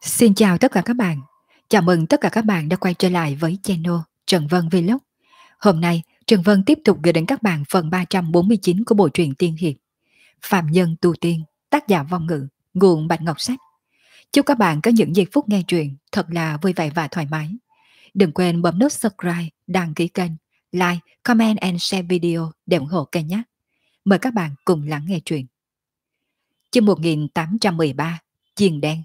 Xin chào tất cả các bạn. Chào mừng tất cả các bạn đã quay trở lại với channel Trần Vân Vlog. Hôm nay, Trần Vân tiếp tục gửi đến các bạn phần 349 của bộ truyện tiên hiệp Phạm Nhân Tu Tiên, tác giả Vong Ngữ, nguồn Bạch Ngọc Sách. Chúc các bạn có những giây phút nghe truyện thật là vui vẻ và thoải mái. Đừng quên bấm nút subscribe, đăng ký kênh, like, comment and share video để ủng hộ kênh nhé. Mời các bạn cùng lắng nghe truyện. Chương 1813, Chiền Đen.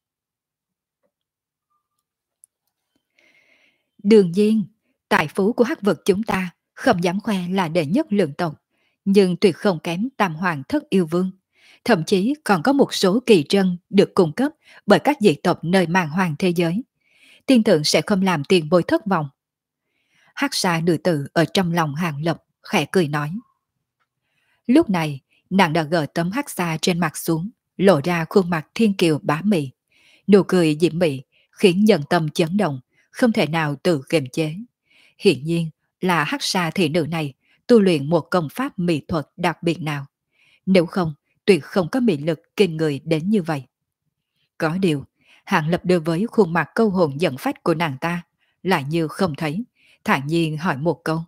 Đương nhiên, tài phú của hắc vực chúng ta không dám khoe là đệ nhất lượng tộc, nhưng tuyệt không kém tam hoàng thất yêu vương. Thậm chí còn có một số kỳ trân được cung cấp bởi các dị tộc nơi màn hoàng thế giới. Tiên tượng sẽ không làm tiền bối thất vọng. Hắc xa nữ tử ở trong lòng Hàng Lập khẽ cười nói. Lúc này, nàng đã gỡ tấm hắc xa trên mặt xuống, lộ ra khuôn mặt thiên kiều bá mị. Nụ cười diễm mị khiến nhân tâm chấn động, không thể nào tự kiềm chế. Hiển nhiên là hắc sa thị nữ này tu luyện một công pháp mỹ thuật đặc biệt nào. Nếu không, tuyệt không có mị lực kinh người đến như vậy. Có điều, Hạng Lập đối với khuôn mặt câu hồn giận phách của nàng ta lại như không thấy, thản nhiên hỏi một câu.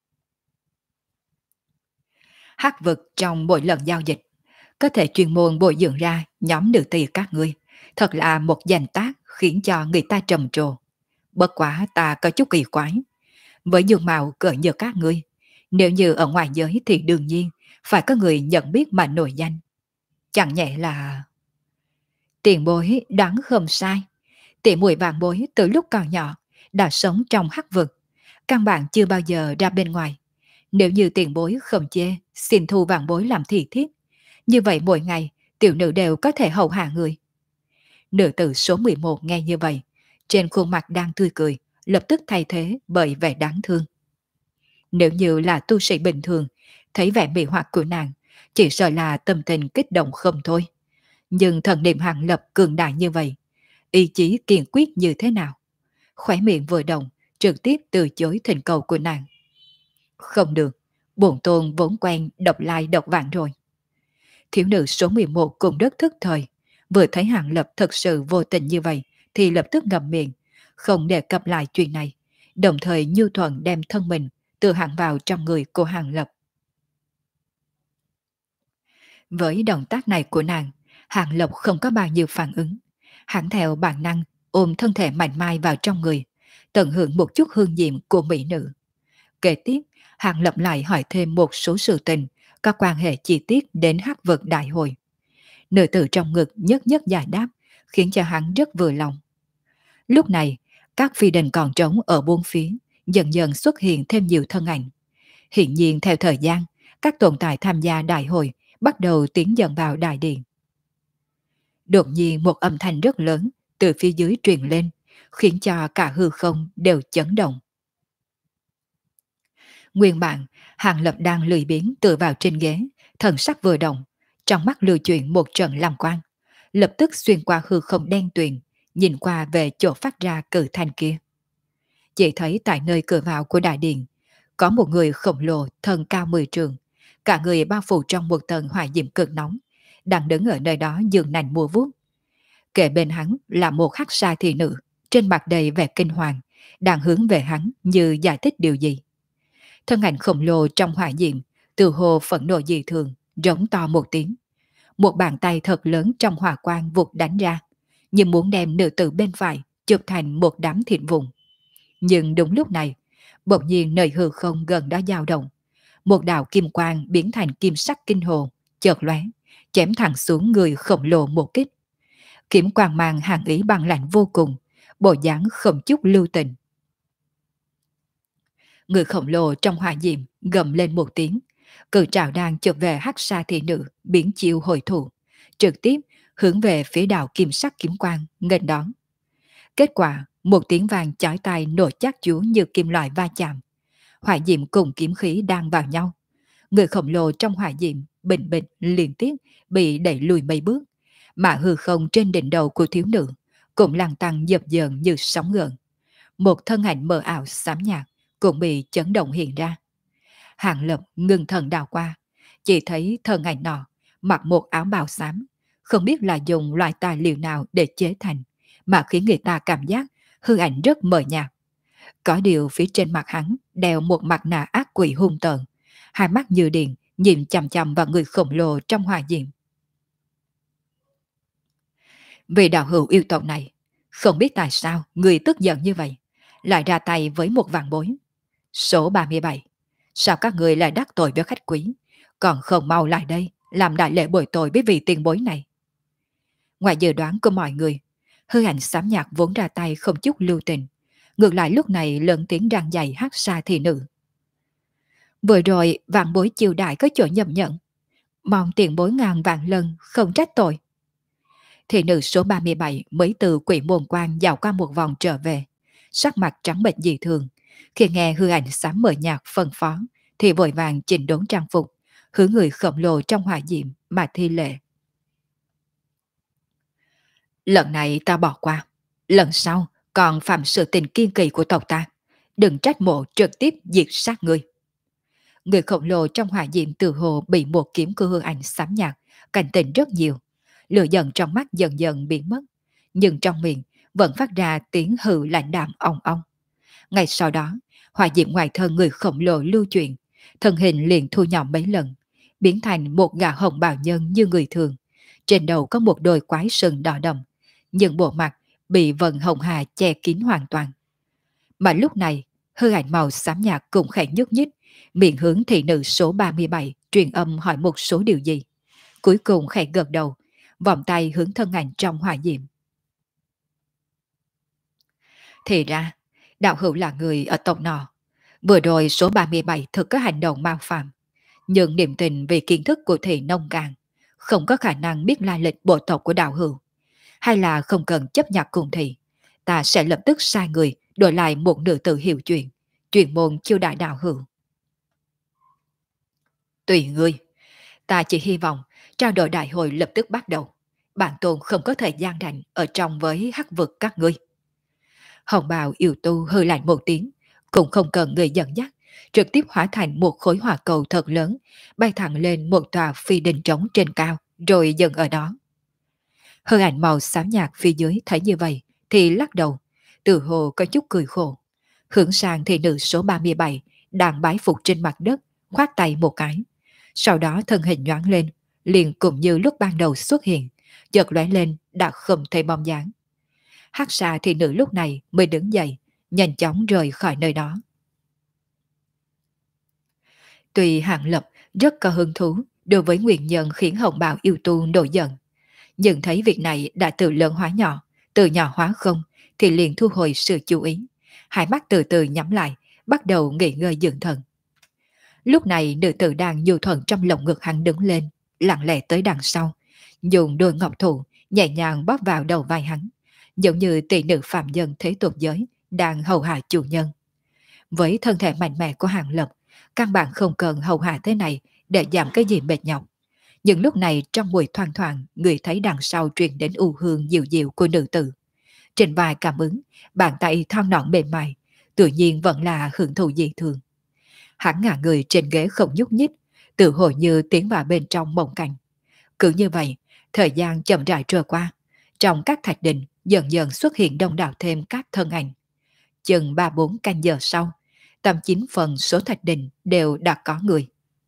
Hắc vực trong mỗi lần giao dịch, có thể chuyên môn bồi dưỡng ra nhóm nữ tỳ các ngươi, thật là một danh tác khiến cho người ta trầm trồ. Bất quá ta có chút kỳ quái. Với dung mạo cỡ như các ngươi, nếu như ở ngoài giới thì đương nhiên phải có người nhận biết mà nổi danh. Chẳng nhẹ là... Tiền bối đoán không sai. Tỷ muội vàng bối từ lúc còn nhỏ đã sống trong hắc vực, căn bản chưa bao giờ ra bên ngoài. Nếu như tiền bối không chê, xin thu vàng bối làm thị thiếp. Như vậy mỗi ngày, tiểu nữ đều có thể hầu hạ người. Nữ tử số 11 nghe như vậy, trên khuôn mặt đang tươi cười, lập tức thay thế bởi vẻ đáng thương. Nếu như là tu sĩ bình thường, thấy vẻ mị hoặc của nàng, chỉ sợ là tâm tình kích động không thôi. Nhưng thần niệm Hàng Lập cường đại như vậy, ý chí kiên quyết như thế nào? Khóe miệng vừa động, trực tiếp từ chối thỉnh cầu của nàng. Không được, bổn tôn vốn quen độc lai độc vãng rồi. Thiếu nữ số 11 cũng rất thức thời, vừa thấy Hàng Lập thật sự vô tình như vậy thì lập tức ngậm miệng, không đề cập lại chuyện này, đồng thời nhu thuận đem thân mình tự hẳn vào trong người của Hàng Lập. Với động tác này của nàng, Hàng Lập không có bao nhiêu phản ứng. Hắn theo bản năng ôm thân thể mảnh mai vào trong người, tận hưởng một chút hương diệm của mỹ nữ. Kế tiếp, Hàng Lập lại hỏi thêm một số sự tình, có quan hệ chi tiết đến hắc vực đại hội. Nữ tử trong ngực nhất nhất giải đáp, khiến cho hắn rất vừa lòng. Lúc này, các phi đình còn trống ở bốn phía, dần dần xuất hiện thêm nhiều thân ảnh. Hiện nhiên theo thời gian, các tồn tại tham gia đại hội bắt đầu tiến dần vào đại điện. Đột nhiên một âm thanh rất lớn từ phía dưới truyền lên, khiến cho cả hư không đều chấn động. Nguyên bản, Hàng Lập đang lười biếng tựa vào trên ghế, thần sắc vừa động, trong mắt lưu chuyển một trận làm quang, lập tức xuyên qua hư không đen tuyền, nhìn qua về chỗ phát ra cử thanh kia. Chỉ thấy tại nơi cửa vào của đại điện, có một người khổng lồ thân cao 10 trường, cả người bao phủ trong một tầng hỏa diệm cực nóng, đang đứng ở nơi đó giường nành mua vuốt. Kề bên hắn là một hắc sa thị nữ, trên mặt đầy vẻ kinh hoàng, đang hướng về hắn như giải thích điều gì. Thân ảnh khổng lồ trong hỏa diệm, từ hồ phẫn nộ dị thường, rống to một tiếng. Một bàn tay thật lớn trong hỏa quang vụt đánh ra, như muốn đem nữ tử bên phải chụp thành một đám thịt vụn. Nhưng đúng lúc này, bỗng nhiên nơi hư không gần đó dao động, một đạo kim quang biến thành kim sắc kinh hồ, chợt lóe, chém thẳng xuống người khổng lồ một kích. Kiếm quang mang hàn ý băng lạnh vô cùng, bộ dáng không chút lưu tình. Người khổng lồ trong hỏa diệm gầm lên một tiếng, cự trảo đang chụp về hắc sa thị nữ biến chiêu hồi thủ, trực tiếp hướng về phía đạo kim sắc kiếm quang nghênh đón. Kết quả, một tiếng vàng chói tai nổ chát chúa như kim loại va chạm. Hỏa diệm cùng kiếm khí đang vào nhau. Người khổng lồ trong hỏa diệm bình bịch liên tiếp bị đẩy lùi mấy bước, mà hư không trên đỉnh đầu của thiếu nữ cũng lăn tăng dập dờn như sóng gợn. Một thân ảnh mờ ảo xám nhạt cũng bị chấn động hiện ra. Hàng Lập ngưng thần đào qua, chỉ thấy thân ảnh nọ mặc một áo bào xám, không biết là dùng loại tài liệu nào để chế thành, mà khiến người ta cảm giác hư ảnh rất mờ nhạt. Có điều phía trên mặt hắn đeo một mặt nạ ác quỷ hung tợn, hai mắt như điện nhìn chằm chằm vào người khổng lồ trong hỏa diệm. Vì đạo hữu yêu tộc này, không biết tại sao người tức giận như vậy, lại ra tay với một vạn bối. Số 37, sao các người lại đắc tội với khách quý, còn không mau lại đây làm đại lễ bồi tội với vị tiền bối này. Ngoài dự đoán của mọi người, hư ảnh xám nhạt vốn ra tay không chút lưu tình, ngược lại lúc này lớn tiếng răng dày hát xa thị nữ. Vừa rồi vạn bối chiều đại có chỗ nhầm nhận, mong tiền bối ngàn vạn lần không trách tội. Thị nữ số 37 mới từ quỷ môn quan dạo qua một vòng trở về, sắc mặt trắng bệch dị thường. Khi nghe hư ảnh xám mờ nhạt phân phó, thì vội vàng chỉnh đốn trang phục, hướng người khổng lồ trong hỏa diệm mà thi lễ. Lần này ta bỏ qua, lần sau còn phạm sự tình kiên kỳ của tộc ta, đừng trách mộ trực tiếp diệt sát người. Người khổng lồ trong hỏa diệm từ hồ bị một kiếm của hư ảnh xám nhạt, cảnh tỉnh rất nhiều. Lửa giận trong mắt dần dần biến mất, nhưng trong miệng vẫn phát ra tiếng hừ lạnh đạm ong ong. Ngay sau đó, hỏa diệm ngoài thân người khổng lồ lưu chuyển, thân hình liền thu nhỏ mấy lần, biến thành một gã hồng bào nhân như người thường. Trên đầu có một đôi quái sừng đỏ đậm, nhưng bộ mặt bị vần hồng hà che kín hoàn toàn. Mà lúc này, hư ảnh màu xám nhạt cũng khẽ nhúc nhích, miệng hướng thị nữ số 37 truyền âm hỏi một số điều gì. Cuối cùng khẽ gật đầu, vòng tay hướng thân ảnh trong hỏa diệm. Thì ra, đạo hữu là người ở tộc nọ. Vừa rồi số 37 thực có hành động mau phạm, nhưng niềm tin về kiến thức của thị nông cạn, không có khả năng biết lai lịch bộ tộc của đạo hữu. Hay là không cần chấp nhận cùng thị, ta sẽ lập tức sai người đổi lại một nữ tử hiểu chuyện, truyền môn chiêu đại đạo hữu. Tùy ngươi, ta chỉ hy vọng trao đổi đại hội lập tức bắt đầu. Bản tôn không có thời gian rảnh ở trong với hắc vực các ngươi. Hồng bào yêu tu hơi lạnh một tiếng, cũng không cần người dẫn dắt, trực tiếp hóa thành một khối hỏa cầu thật lớn, bay thẳng lên một tòa phi đình trống trên cao, rồi dừng ở đó. Hơi ảnh màu xám nhạt phía dưới thấy như vậy, thì lắc đầu, từ hồ có chút cười khổ. Hướng sang thị nữ số 37, đang bái phục trên mặt đất, khoát tay một cái. Sau đó thân hình nhoáng lên, liền cũng như lúc ban đầu xuất hiện, chợt lóe lên đã không thấy bóng dáng. Hắc xà thị nữ lúc này mới đứng dậy, nhanh chóng rời khỏi nơi đó. Tuy Hạng Lập rất có hứng thú đối với nguyên nhân khiến hồng bào yêu tu nổi giận, nhưng thấy việc này đã từ lớn hóa nhỏ, từ nhỏ hóa không, thì liền thu hồi sự chú ý. Hai mắt từ từ nhắm lại, bắt đầu nghỉ ngơi dưỡng thần. Lúc này nữ tử đang nhu thuận trong lồng ngực hắn đứng lên, lặng lẽ tới đằng sau, dùng đôi ngọc thủ nhẹ nhàng bóp vào đầu vai hắn, giống như tỷ nữ phạm nhân thế tục giới đang hầu hạ chủ nhân. Với thân thể mạnh mẽ của Hàng Lập, căn bản không cần hầu hạ thế này để giảm cái gì mệt nhọc. Nhưng lúc này trong buổi thoang thoảng, người thấy đằng sau truyền đến u hương dịu dịu của nữ tử. Trên vai cảm ứng, bàn tay thon nõn mềm mại, tự nhiên vẫn là hưởng thụ dị thường. Hắn ngả người trên ghế không nhúc nhích, tự hồ như tiến vào bên trong mộng cảnh. Cứ như vậy, thời gian chậm rãi trôi qua. Trong các thạch đình dần dần xuất hiện đông đảo thêm các thân ảnh. Chừng 3-4 canh giờ sau, tầm 9 phần số thạch đình đều đã có người.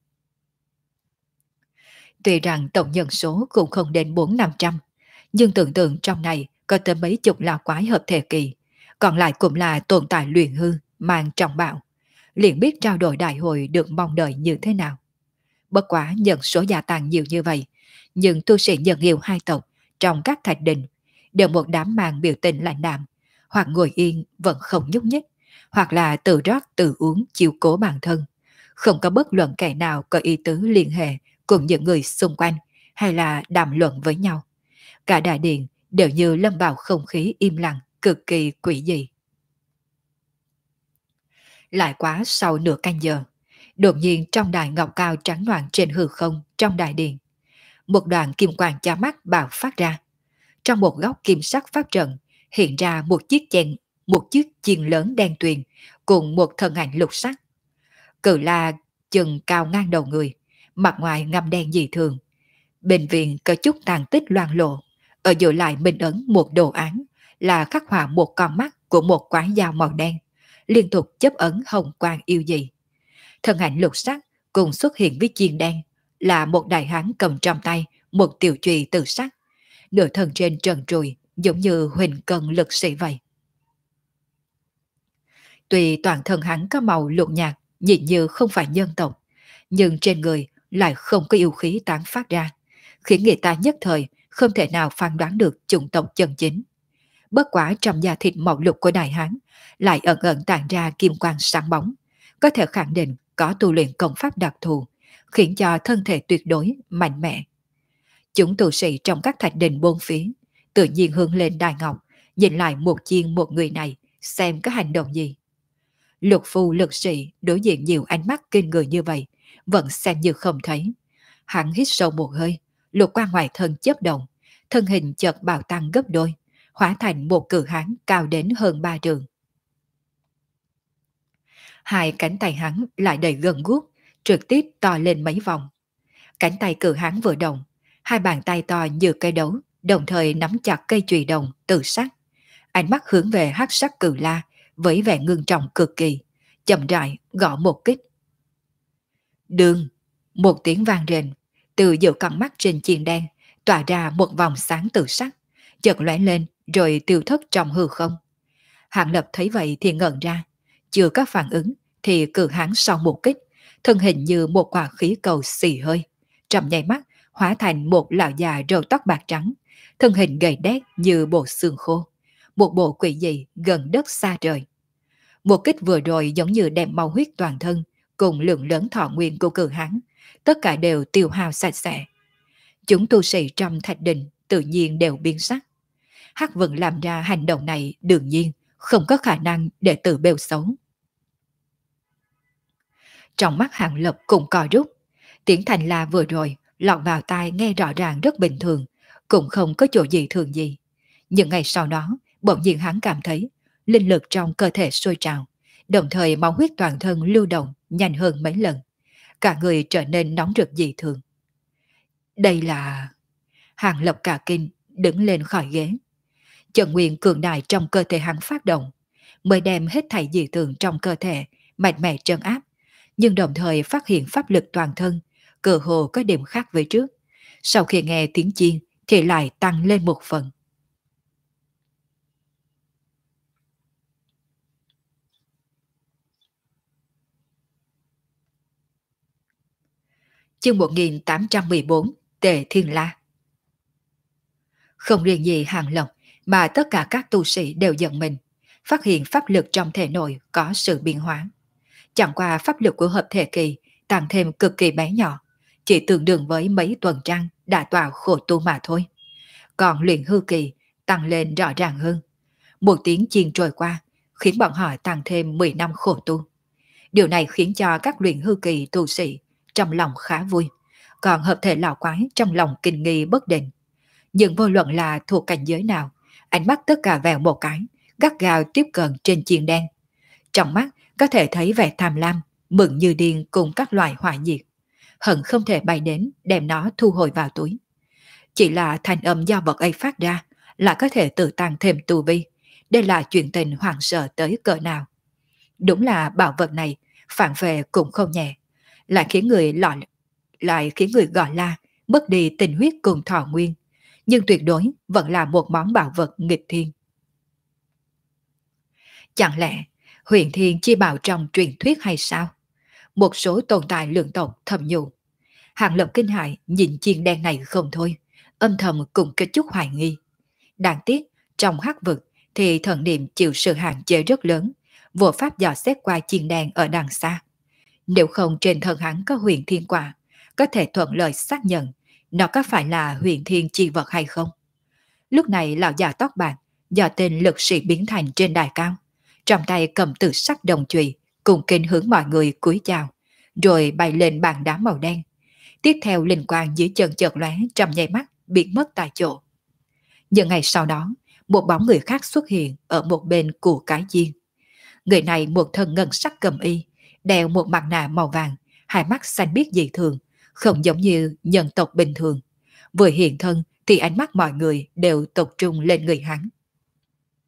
Tuy rằng tổng nhân số cũng không đến 400-500, nhưng tưởng tượng trong này có tới mấy chục lão quái hợp thể kỳ, còn lại cũng là tồn tại luyện hư, mang trọng bạo. Liền biết trao đổi đại hội được mong đợi như thế nào. Bất quá nhân số gia tăng nhiều như vậy, nhưng tu sĩ nhân yêu hai tộc trong các thạch đình đều một đám mang biểu tình lạnh đạm, hoặc ngồi yên vẫn không nhúc nhích, hoặc là tự rót tự uống chiều cố bản thân, không có bất luận kẻ nào có ý tứ liên hệ cùng những người xung quanh hay là đàm luận với nhau. Cả đại điện đều như lâm vào không khí im lặng cực kỳ quỷ dị. Lại quá sau nửa canh giờ, đột nhiên trong đài ngọc cao trắng noãn trên hư không trong đại điện, một đoàn kim quang chói mắt bạo phát ra. Trong một góc kim sắc pháp trận hiện ra một chiếc chiên lớn đen tuyền cùng một thân ảnh lục sắc. Cự la chừng cao ngang đầu người, mặt ngoài ngăm đen dị thường. Bên viền có chút tàn tích loang lộ, ở giữa lại minh ấn một đồ án, là khắc họa một con mắt của một quái dao màu đen, liên tục chớp ấn hồng quang yêu dị. Thân ảnh lục sắc cùng xuất hiện với chiên đen là một đại hán cầm trong tay một tiểu chùy tự sắc, nửa thân trên trần trụi giống như huỳnh cân lực sĩ vậy. Tuy toàn thân hắn có màu lục nhạt, nhìn như không phải nhân tộc, nhưng trên người lại không có yêu khí tán phát ra, khiến người ta nhất thời không thể nào phán đoán được chủng tộc chân chính. Bất quả trong da thịt màu lục của đại hán lại ẩn ẩn tản ra kim quang sáng bóng, có thể khẳng định có tu luyện công pháp đặc thù, khiến cho thân thể tuyệt đối mạnh mẽ. Chúng tu sĩ trong các thạch đình bốn phía tự nhiên hướng lên đài ngọc, nhìn lại một chiên một người này xem có hành động gì. Lục phu lực sĩ đối diện nhiều ánh mắt kinh người như vậy, vẫn xem như không thấy. Hắn hít sâu một hơi, lục qua ngoài thân chớp động, thân hình chợt bạo tăng gấp đôi, hóa thành một cự hán cao đến hơn 3 trượng. Hai cánh tay hắn lại đầy gần guốc, trực tiếp to lên mấy vòng. Cánh tay cự hán vừa động, hai bàn tay to như cây đấu, đồng thời nắm chặt cây chùy đồng tự sắc. Ánh mắt hướng về hắc sắc cự la với vẻ ngưng trọng cực kỳ, chậm rãi gõ một kích. Đường, một tiếng vang rền, từ giữa con mắt trên chiên đen tỏa ra một vòng sáng tự sắc, chợt lóe lên rồi tiêu thất trong hư không. Hạng Lập thấy vậy thì ngẩn ra, chưa có phản ứng thì cự hán sau một kích, thân hình như một quả khí cầu xì hơi, trong nháy mắt hóa thành một lão già râu tóc bạc trắng, thân hình gầy đét như bộ xương khô, một bộ quỷ dị gần đất xa trời. Một kích vừa rồi giống như đem mau huyết toàn thân cùng lượng lớn thọ nguyên của cự hán, tất cả đều tiêu hao sạch sẽ. Chúng tu sĩ trong thạch đình tự nhiên đều biến sắc. Hắc Vân làm ra hành động này đương nhiên không có khả năng để tự bêu xấu. Trong mắt Hàng Lập cũng cò rút, tiếng thành la vừa rồi lọt vào tai nghe rõ ràng rất bình thường, cũng không có chỗ gì thường gì. Nhưng ngày sau đó, bỗng nhiên hắn cảm thấy linh lực trong cơ thể sôi trào, đồng thời máu huyết toàn thân lưu động nhanh hơn mấy lần. Cả người trở nên nóng rực dị thường. Đây là... Hàng Lập cả kinh, đứng lên khỏi ghế. Chân nguyên cường đại trong cơ thể hắn phát động, mới đem hết thảy dị thường trong cơ thể mạnh mẽ trấn áp, nhưng đồng thời phát hiện pháp lực toàn thân cơ hồ có điểm khác với trước. Sau khi nghe tiếng chiên thì lại tăng lên một phần. Chương 1814 Tề Thiên La. Không riêng gì Hàng Lập mà tất cả các tu sĩ đều giận mình, phát hiện pháp lực trong thể nội có sự biến hóa. Chẳng qua pháp lực của hợp thể kỳ tăng thêm cực kỳ bé nhỏ, chỉ tương đương với mấy tuần trăng đã tọa khổ tu mà thôi. Còn luyện hư kỳ tăng lên rõ ràng hơn. Một tiếng chiên trôi qua, khiến bọn họ tăng thêm 10 năm khổ tu. Điều này khiến cho các luyện hư kỳ tu sĩ trong lòng khá vui, còn hợp thể lão quái trong lòng kinh nghi bất định. Nhưng vô luận là thuộc cảnh giới nào, ánh mắt tất cả vèo một cái, gắt gao tiếp cận trên chiên đen. Trong mắt có thể thấy vẻ tham lam, mừng như điên cùng các loại hỏa nhiệt. Hận không thể bay đến đem nó thu hồi vào túi. Chỉ là thanh âm do vật ấy phát ra là có thể tự tăng thêm tu vi. Đây là chuyện tình hoảng sợ tới cỡ nào. Đúng là bảo vật này phản về cũng không nhẹ, lại khiến người gọi la mất đi tình huyết cùng thọ nguyên, nhưng tuyệt đối vẫn là một món bảo vật nghịch thiên. Chẳng lẽ huyền thiên chi bảo trong truyền thuyết hay sao? Một số tồn tại lượng tộc thầm nhủ. Hàng Lập kinh hại nhìn chiên đen này không thôi, âm thầm cũng kết chút hoài nghi. Đáng tiếc, trong hắc vực thì thần niệm chịu sự hạn chế rất lớn, vô pháp dò xét qua chiên đen ở đằng xa. Nếu không trên thân hắn có huyền thiên quả, có thể thuận lợi xác nhận nó có phải là huyền thiên chi vật hay không. Lúc này lão già tóc bạc do tên lực sĩ biến thành trên đài cao, trong tay cầm tự sắc đồng chùy, cùng kính hướng mọi người cúi chào, rồi bay lên bàn đá màu đen. Tiếp theo linh quang dưới chân chợt lóe trong nháy mắt biến mất tại chỗ. Nhưng ngày sau đó, một bóng người khác xuất hiện ở một bên của cái chiên. Người này một thân ngân sắc cầm y, đeo một mặt nạ màu vàng, hai mắt xanh biếc dị thường, không giống như nhân tộc bình thường. Vừa hiện thân thì ánh mắt mọi người đều tập trung lên người hắn.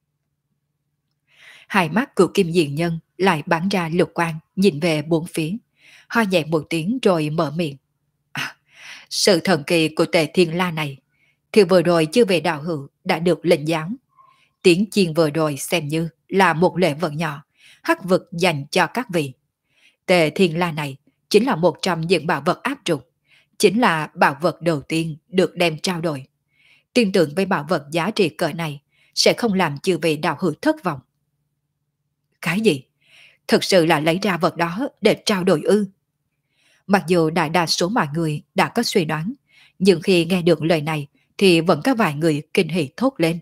Hai mắt của Kim Diện Nhân lại bắn ra lục quang nhìn về bốn phía. Ho nhẹ một tiếng rồi mở miệng. À, sự thần kỳ của Tề Thiên La này thì vừa rồi chưa về đạo hữu đã được lệnh giáo. Tiếng chiên vừa rồi xem như là một lễ vật nhỏ, hắc vực dành cho các vị. Tề Thiên La này chính là một trong những bảo vật áp trục, chính là bảo vật đầu tiên được đem trao đổi. Tin tưởng với bảo vật giá trị cỡ này sẽ không làm chư vị đạo hữu thất vọng. Cái gì? Thực sự là lấy ra vật đó để trao đổi ư? Mặc dù đại đa số mọi người đã có suy đoán, nhưng khi nghe được lời này thì vẫn có vài người kinh hỉ thốt lên.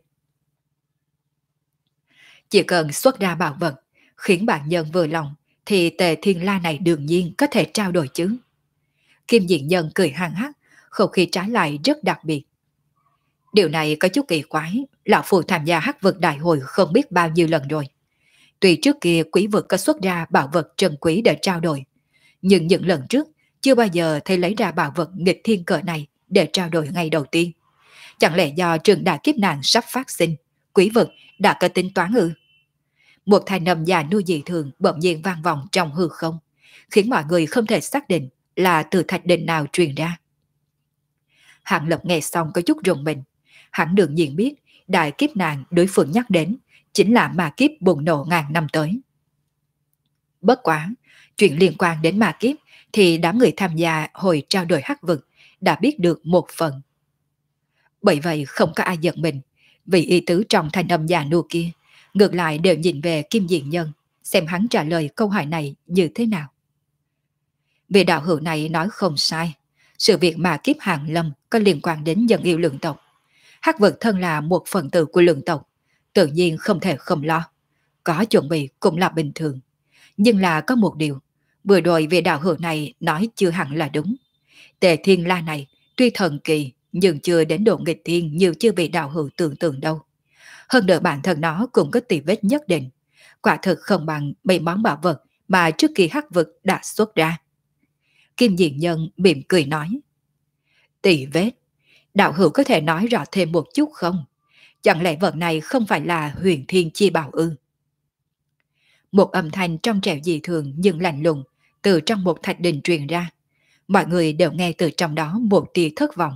Chỉ cần xuất ra bảo vật, khiến bạn nhân vừa lòng, thì Tề Thiên La này đương nhiên có thể trao đổi chứ. Kim Diện Nhân cười hăng hắc, không khí trái lại rất đặc biệt. Điều này có chút kỳ quái, lão phù tham gia hắc vực đại hội không biết bao nhiêu lần rồi. Tuy trước kia quý vực có xuất ra bảo vật trân quý để trao đổi, nhưng những lần trước chưa bao giờ thấy lấy ra bảo vật nghịch thiên cỡ này để trao đổi ngày đầu tiên. Chẳng lẽ do trường đại kiếp nạn sắp phát sinh, quý vực đã có tính toán ư? Một thanh âm già nuôi dị thường bỗng nhiên vang vọng trong hư không, khiến mọi người không thể xác định là từ thạch định nào truyền ra. Hạng Lập nghe xong có chút rùng mình, hắn đương nhiên biết đại kiếp nạn đối phương nhắc đến chính là ma kiếp bùng nổ ngàn năm tới. Bất quá, chuyện liên quan đến ma kiếp thì đám người tham gia hồi trao đổi hắc vực đã biết được một phần. Bởi vậy không có ai giận mình, vì ý tứ trong thanh âm già nua kia, ngược lại đều nhìn về Kim Diện Nhân, xem hắn trả lời câu hỏi này như thế nào. Vị đạo hữu này nói không sai, sự việc mà kiếp hàng lâm có liên quan đến dân yêu lượng tộc. Hắc vực thân là một phần tử của lượng tộc, tự nhiên không thể không lo. Có chuẩn bị cũng là bình thường. Nhưng là có một điều, vừa rồi vị đạo hữu này nói chưa hẳn là đúng. Tề Thiên La này tuy thần kỳ nhưng chưa đến độ nghịch thiên như chưa vị đạo hữu tưởng tượng đâu. Hơn nữa bản thân nó cũng có tì vết nhất định. Quả thực không bằng mấy món bảo vật mà trước kỳ hắc vực đã xuất ra. Kim Diện Nhân mỉm cười nói. Tì vết, đạo hữu có thể nói rõ thêm một chút không? Chẳng lẽ vật này không phải là huyền thiên chi bảo ư? Một âm thanh trong trẻo dị thường nhưng lạnh lùng từ trong một thạch đình truyền ra. Mọi người đều nghe từ trong đó một tia thất vọng.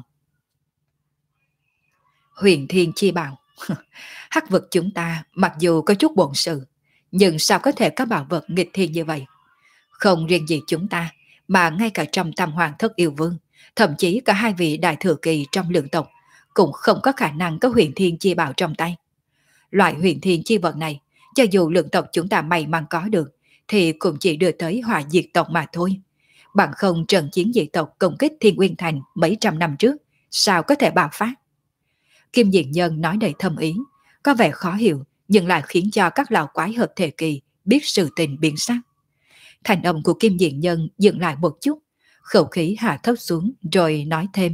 Huyền thiên chi bảo. Hắc vực chúng ta mặc dù có chút bổn sự, nhưng sao có thể có bảo vật nghịch thiên như vậy? Không riêng gì chúng ta, mà ngay cả trong Tam Hoàng Thất Yêu Vương, thậm chí cả hai vị đại thừa kỳ trong lượng tộc, cũng không có khả năng có huyền thiên chi bảo trong tay. Loại huyền thiên chi vật này, cho dù lượng tộc chúng ta may mắn có được, thì cũng chỉ đưa tới hỏa diệt tộc mà thôi. Bằng không trận chiến diệt tộc công kích Thiên Uyên Thành mấy trăm năm trước, sao có thể bạo phát? Kim Diện Nhân nói đầy thâm ý, có vẻ khó hiểu, nhưng lại khiến cho các lão quái hợp thể kỳ biết sự tình biến sắc. Thành âm của Kim Diện Nhân dừng lại một chút, khẩu khí hạ thấp xuống rồi nói thêm.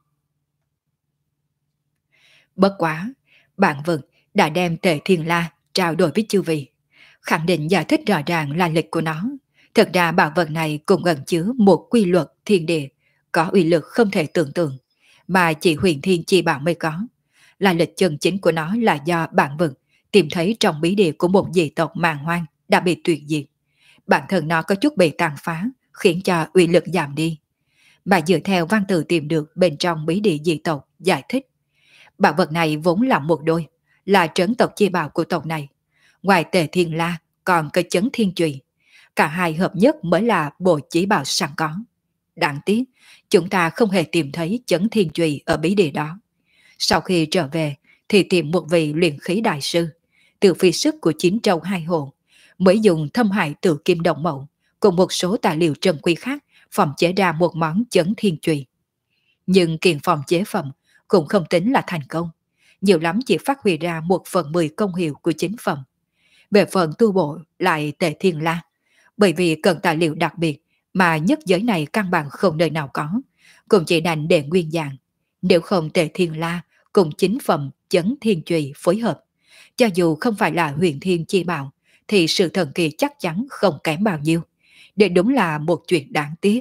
Bất quá, bạn vực đã đem Tề Thiên La trao đổi với chư vị, khẳng định giải thích rõ ràng là lịch của nó. Thật ra bảo vật này cũng ẩn chứa một quy luật thiên địa, có uy lực không thể tưởng tượng, mà chỉ huyền thiên chi bảo mới có. Là lịch chân chính của nó là do bản vực tìm thấy trong bí địa của một dị tộc màng hoang đã bị tuyệt diệt. Bản thân nó có chút bị tàn phá, khiến cho uy lực giảm đi. Mà dựa theo văn tự tìm được bên trong bí địa dị tộc giải thích, bảo vật này vốn là một đôi, là trấn tộc chi bảo của tộc này. Ngoài Tề Thiên La còn có Chấn Thiên Chùy, cả hai hợp nhất mới là bộ chỉ bảo sẵn có. Đáng tiếc, chúng ta không hề tìm thấy Chấn Thiên Chùy ở bí địa đó. Sau khi trở về thì tìm một vị luyện khí đại sư, từ phi sức của chín châu hai hồ, mới dùng thâm hải tự kim đồng mẫu cùng một số tài liệu trân quý khác phòng chế ra một món Chấn Thiên Chùy. Nhưng kiện phòng chế phẩm cũng không tính là thành công, nhiều lắm chỉ phát huy ra 1/10 công hiệu của chính phẩm. Về phần tu bổ lại Tề Thiên La, bởi vì cần tài liệu đặc biệt mà nhất giới này căn bản không nơi nào có, cũng chỉ đành để nguyên dạng. Nếu không Tề Thiên La cùng chính phẩm Chấn Thiên Chùy phối hợp, cho dù không phải là huyền thiên chi bảo, thì sự thần kỳ chắc chắn không kém bao nhiêu. Đây đúng là một chuyện đáng tiếc.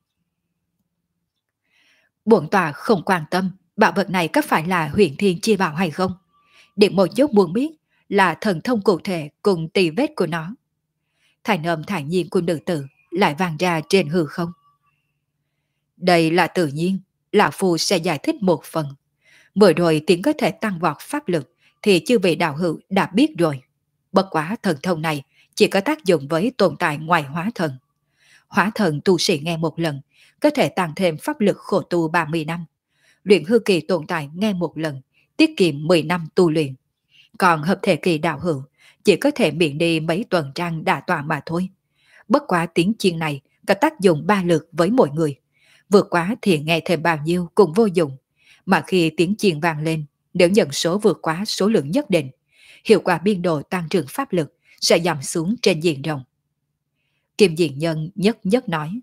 Bổn tòa không quan tâm bảo vật này có phải là huyền thiên chi bảo hay không. Điểm một chút muốn biết là thần thông cụ thể cùng tì vết của nó. Thành âm thản nhiên của nữ tử lại vang ra trên hư không. Đây là tự nhiên, Lão Phu sẽ giải thích một phần. Vừa rồi tiếng có thể tăng vọt pháp lực thì chư vị đạo hữu đã biết rồi. Bất quá thần thông này chỉ có tác dụng với tồn tại ngoài hóa thần. Hóa thần tu sĩ nghe một lần, có thể tăng thêm pháp lực khổ tu 30 năm. Luyện hư kỳ tồn tại nghe một lần, tiết kiệm 10 năm tu luyện. Còn hợp thể kỳ đạo hữu chỉ có thể miễn đi mấy tuần trăng đả tọa mà thôi. Bất quá tiếng chiên này có tác dụng 3 lượt với mỗi người. Vượt quá thì nghe thêm bao nhiêu cũng vô dụng. Mà khi tiếng chiên vang lên, nếu nhận số vượt quá số lượng nhất định, hiệu quả biên độ tăng trưởng pháp lực sẽ giảm xuống trên diện rộng. Kim Diện Nhân nhất nhất nói.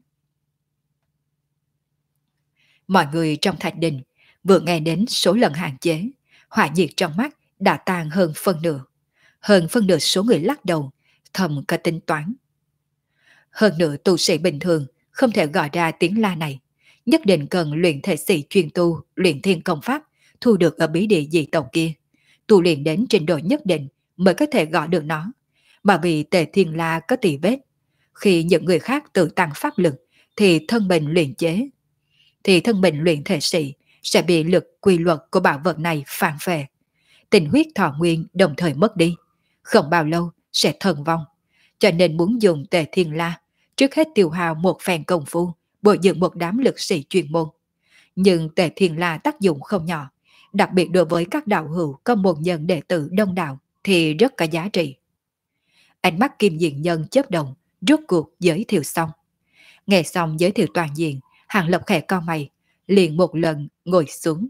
Mọi người trong thạch đình vừa nghe đến số lần hạn chế, hỏa nhiệt trong mắt đã tan hơn phân nửa. Hơn phân nửa số người lắc đầu, thầm có tính toán. Hơn nửa tu sĩ bình thường không thể gọi ra tiếng la này, nhất định cần luyện thể sĩ chuyên tu, luyện thiên công pháp, thu được ở bí địa dị tộc kia. Tu luyện đến trình độ nhất định mới có thể gọi được nó. Mà vì Tề Thiên La có tỳ vết, khi những người khác tự tăng pháp lực thì thân mình luyện chế. Thì thân mình luyện thể sĩ sẽ bị lực quy luật của bảo vật này phản phệ. Tình huyết thọ nguyên đồng thời mất đi. Không bao lâu sẽ thần vong. Cho nên muốn dùng Tề Thiên La, trước hết tiêu hao một phen công phu, bồi dưỡng một đám lực sĩ chuyên môn. Nhưng Tề Thiên La tác dụng không nhỏ, đặc biệt đối với các đạo hữu có một nhân đệ tử đông đảo thì rất có giá trị. Ánh mắt Kim Diện Nhân chớp động, rốt cuộc giới thiệu xong. Nghe xong giới thiệu toàn diện, Hàng Lập khẽ cau mày, liền một lần ngồi xuống.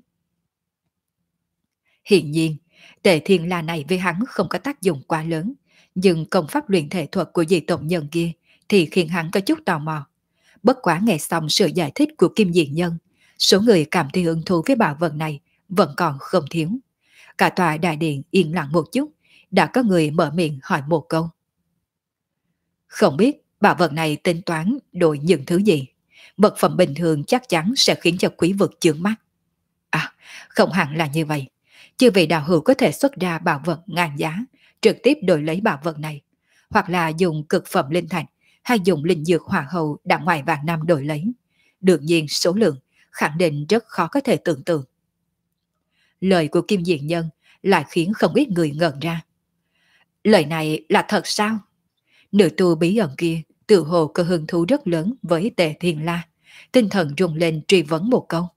Hiển nhiên, Tề Thiên La này với hắn không có tác dụng quá lớn, nhưng công pháp luyện thể thuật của dị tộc nhân kia thì khiến hắn có chút tò mò. Bất quá nghe xong sự giải thích của Kim Diện Nhân, số người cảm thấy hứng thú với bảo vật này vẫn còn không thiếu. Cả tòa đại điện yên lặng một chút, đã có người mở miệng hỏi một câu. Không biết bảo vật này tính toán đổi những thứ gì? Vật phẩm bình thường chắc chắn sẽ khiến cho quý vực chướng mắt. À, không hẳn là như vậy. Chư vị đạo hữu có thể xuất ra bảo vật ngàn giá, trực tiếp đổi lấy bảo vật này, hoặc là dùng cực phẩm linh thạch, hay dùng linh dược hỏa hậu đã ngoài vạn năm đổi lấy. Đương nhiên số lượng khẳng định rất khó có thể tưởng tượng. Lời của Kim Diện Nhân lại khiến không ít người ngẩn ra. Lời này là thật sao? Nữ tu bí ẩn kia tự hồ có hứng thú rất lớn với Tề Thiên La, tinh thần rung lên truy vấn một câu.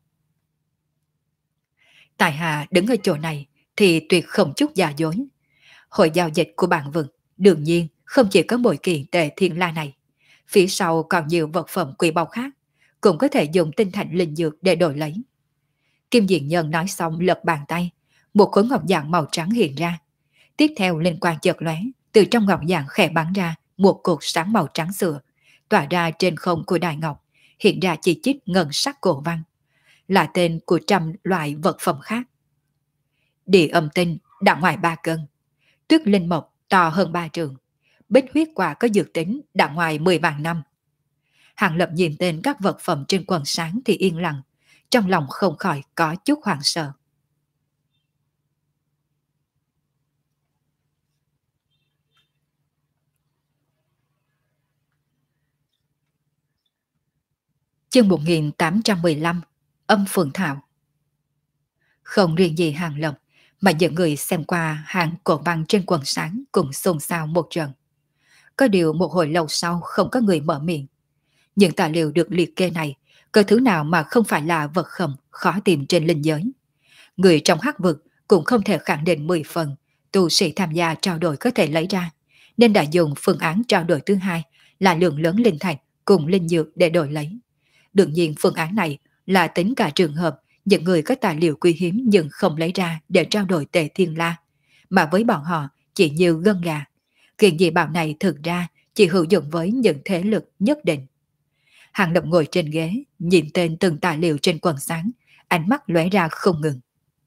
Tại hạ đứng ở chỗ này thì tuyệt không chút giả dối. Hội giao dịch của bạn vực đương nhiên không chỉ có mỗi kiện Tề Thiên La này, phía sau còn nhiều vật phẩm quý báu khác, cũng có thể dùng tinh thành linh dược để đổi lấy. Kim Diện Nhân nói xong lật bàn tay, một khối ngọc dạng màu trắng hiện ra. Tiếp theo linh quang chợt lóe, từ trong ngọc dạng khẽ bắn ra một cột sáng màu trắng sữa, tỏa ra trên không của đài ngọc, hiện ra chỉ chít ngân sắc cổ văn, là tên của trăm loại vật phẩm khác. Địa âm tinh đã ngoài 3 cân, tuyết linh mộc to hơn 3 trường, bích huyết quả có dược tính đã ngoài 10 vạn năm. Hàng Lập nhìn tên các vật phẩm trên quần sáng thì yên lặng, trong lòng không khỏi có chút hoảng sợ. Chương 1815 Âm Phượng Thảo. Không riêng gì Hàng Lập, mà những người xem qua hàng cổ văn trên quần sáng cũng xôn xao một trận. Có điều một hồi lâu sau không có người mở miệng. Những tài liệu được liệt kê này, có thứ nào mà không phải là vật phẩm khó tìm trên linh giới. Người trong hắc vực cũng không thể khẳng định 10 phần tu sĩ tham gia trao đổi có thể lấy ra, nên đã dùng phương án trao đổi thứ hai là lượng lớn linh thạch cùng linh dược để đổi lấy. Đương nhiên phương án này là tính cả trường hợp những người có tài liệu quý hiếm nhưng không lấy ra để trao đổi Tề Thiên La, mà với bọn họ chỉ như gân gà. Kiện dị bảo này thực ra chỉ hữu dụng với những thế lực nhất định. Hàng Lập ngồi trên ghế, nhìn tên từng tài liệu trên quần sáng, ánh mắt lóe ra không ngừng.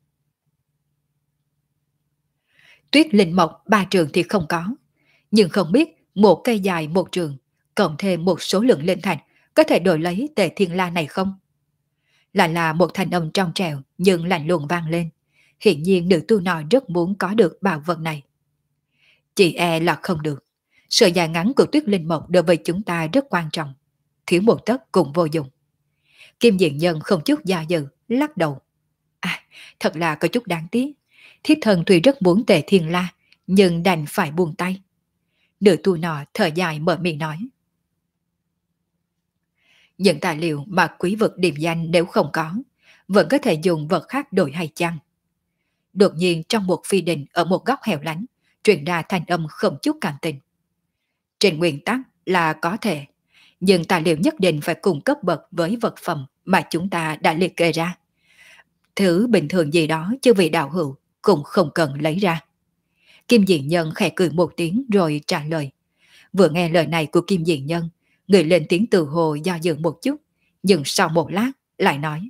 Tuyết linh mộc 3 trường thì không có, nhưng không biết một cây dài 1 trường, cộng thêm một số lượng linh thạch có thể đổi lấy Tề Thiên La này không? Lại là một thanh âm trong trẻo nhưng lạnh lùng vang lên. Hiển nhiên nữ tu nọ rất muốn có được bảo vật này. Chỉ e là không được. Sự dài ngắn của tuyết linh mộc đối với chúng ta rất quan trọng. Thiếu một tấc cũng vô dụng. Kim Diện Nhân không chút do dự, lắc đầu. À, thật là có chút đáng tiếc. Thiếp thần tuy rất muốn Tề Thiên La, nhưng đành phải buông tay. Nữ tu nọ thở dài mở miệng nói. Những tài liệu mà quý vực điểm danh nếu không có, vẫn có thể dùng vật khác đổi hay chăng? Đột nhiên trong một phi đình ở một góc hẻo lánh, truyền ra thanh âm không chút cảm tình. Trên nguyên tắc là có thể, nhưng tài liệu nhất định phải cùng cấp bậc với vật phẩm mà chúng ta đã liệt kê ra. Thứ bình thường gì đó chứ vị đạo hữu cũng không cần lấy ra. Kim Diện Nhân khẽ cười một tiếng rồi trả lời. Vừa nghe lời này của Kim Diện Nhân, người lên tiếng từ hồ do dự một chút, nhưng sau một lát lại nói.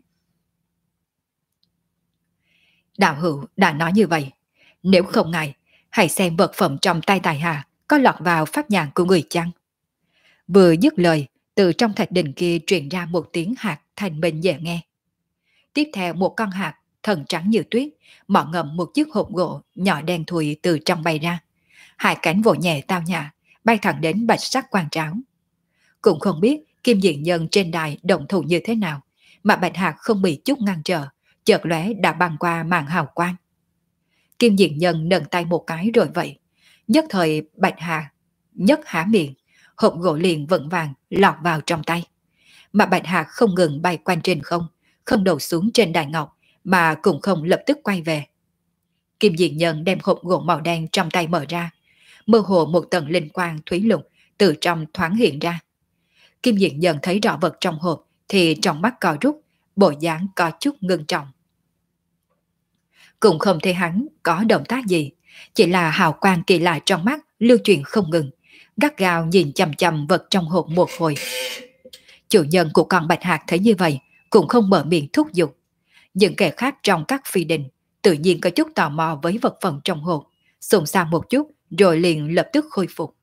Đạo hữu đã nói như vậy, nếu không ngại, hãy xem vật phẩm trong tay tài hạ có lọt vào pháp nhãn của người chăng. Vừa dứt lời, từ trong thạch đình kia truyền ra một tiếng hạt thanh minh dễ nghe. Tiếp theo một con hạt thần trắng như tuyết, mọ ngậm một chiếc hộp gỗ nhỏ đen thùi từ trong bay ra. Hai cánh vỗ nhẹ tao nhã, bay thẳng đến bạch sắc quan tráo. Cũng không biết Kim Diện Nhân trên đài động thủ như thế nào, mà bạch hạt không bị chút ngăn trở, chợt lóe đã băng qua màn hào quang. Kim Diện Nhân nâng tay một cái rồi vậy, nhất thời bạch hạt nhất há miệng, hộp gỗ liền vững vàng lọt vào trong tay. Mà bạch hạt không ngừng bay quanh trên không, không đổ xuống trên đài ngọc, mà cũng không lập tức quay về. Kim Diện Nhân đem hộp gỗ màu đen trong tay mở ra, mơ hồ một tầng linh quang thúy lục từ trong thoáng hiện ra. Kim Diện Nhân thấy rõ vật trong hộp thì trong mắt co rút, bộ dáng có chút ngưng trọng. Cũng không thấy hắn có động tác gì, chỉ là hào quang kỳ lạ trong mắt lưu truyền không ngừng, gắt gao nhìn chằm chằm vật trong hộp một hồi. Chủ nhân của con bạch hạt thấy như vậy cũng không mở miệng thúc giục. Những kẻ khác trong các phi đình tự nhiên có chút tò mò với vật phẩm trong hộp, xôn xao một chút rồi liền lập tức khôi phục.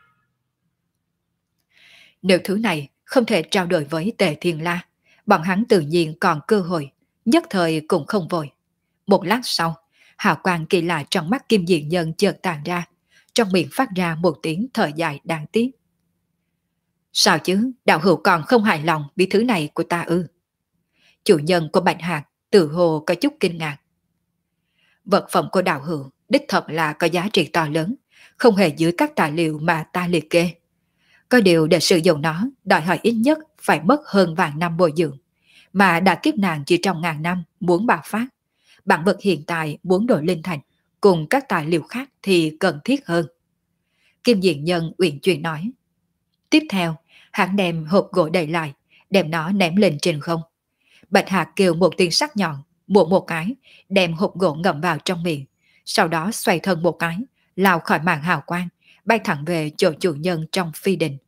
Nếu thứ này không thể trao đổi với Tề Thiên La, bọn hắn tự nhiên còn cơ hội, nhất thời cũng không vội. Một lát sau, hào quang kỳ lạ trong mắt Kim Diện Nhân chợt tàn ra, trong miệng phát ra một tiếng thở dài đáng tiếc. Sao chứ, đạo hữu còn không hài lòng vì thứ này của ta ư? Chủ nhân của bạch hạt tự hồ có chút kinh ngạc. Vật phẩm của đạo hữu đích thật là có giá trị to lớn, không hề dưới các tài liệu mà ta liệt kê. Có điều để sử dụng nó đòi hỏi ít nhất phải mất hơn vạn năm bồi dưỡng, mà đã kiếp nạn chỉ trong ngàn năm muốn bạo phát. Bản vật hiện tại muốn đổi linh thành cùng các tài liệu khác thì cần thiết hơn. Kim Diện Nhân uyển chuyển nói. Tiếp theo, hắn đem hộp gỗ đậy lại, đem nó ném lên trên không. Bạch hạt kêu một tiếng sắc nhọn, mổ một cái, đem hộp gỗ ngậm vào trong miệng, sau đó xoay thân một cái, lao khỏi màn hào quang, bay thẳng về chỗ chủ nhân trong phi đình.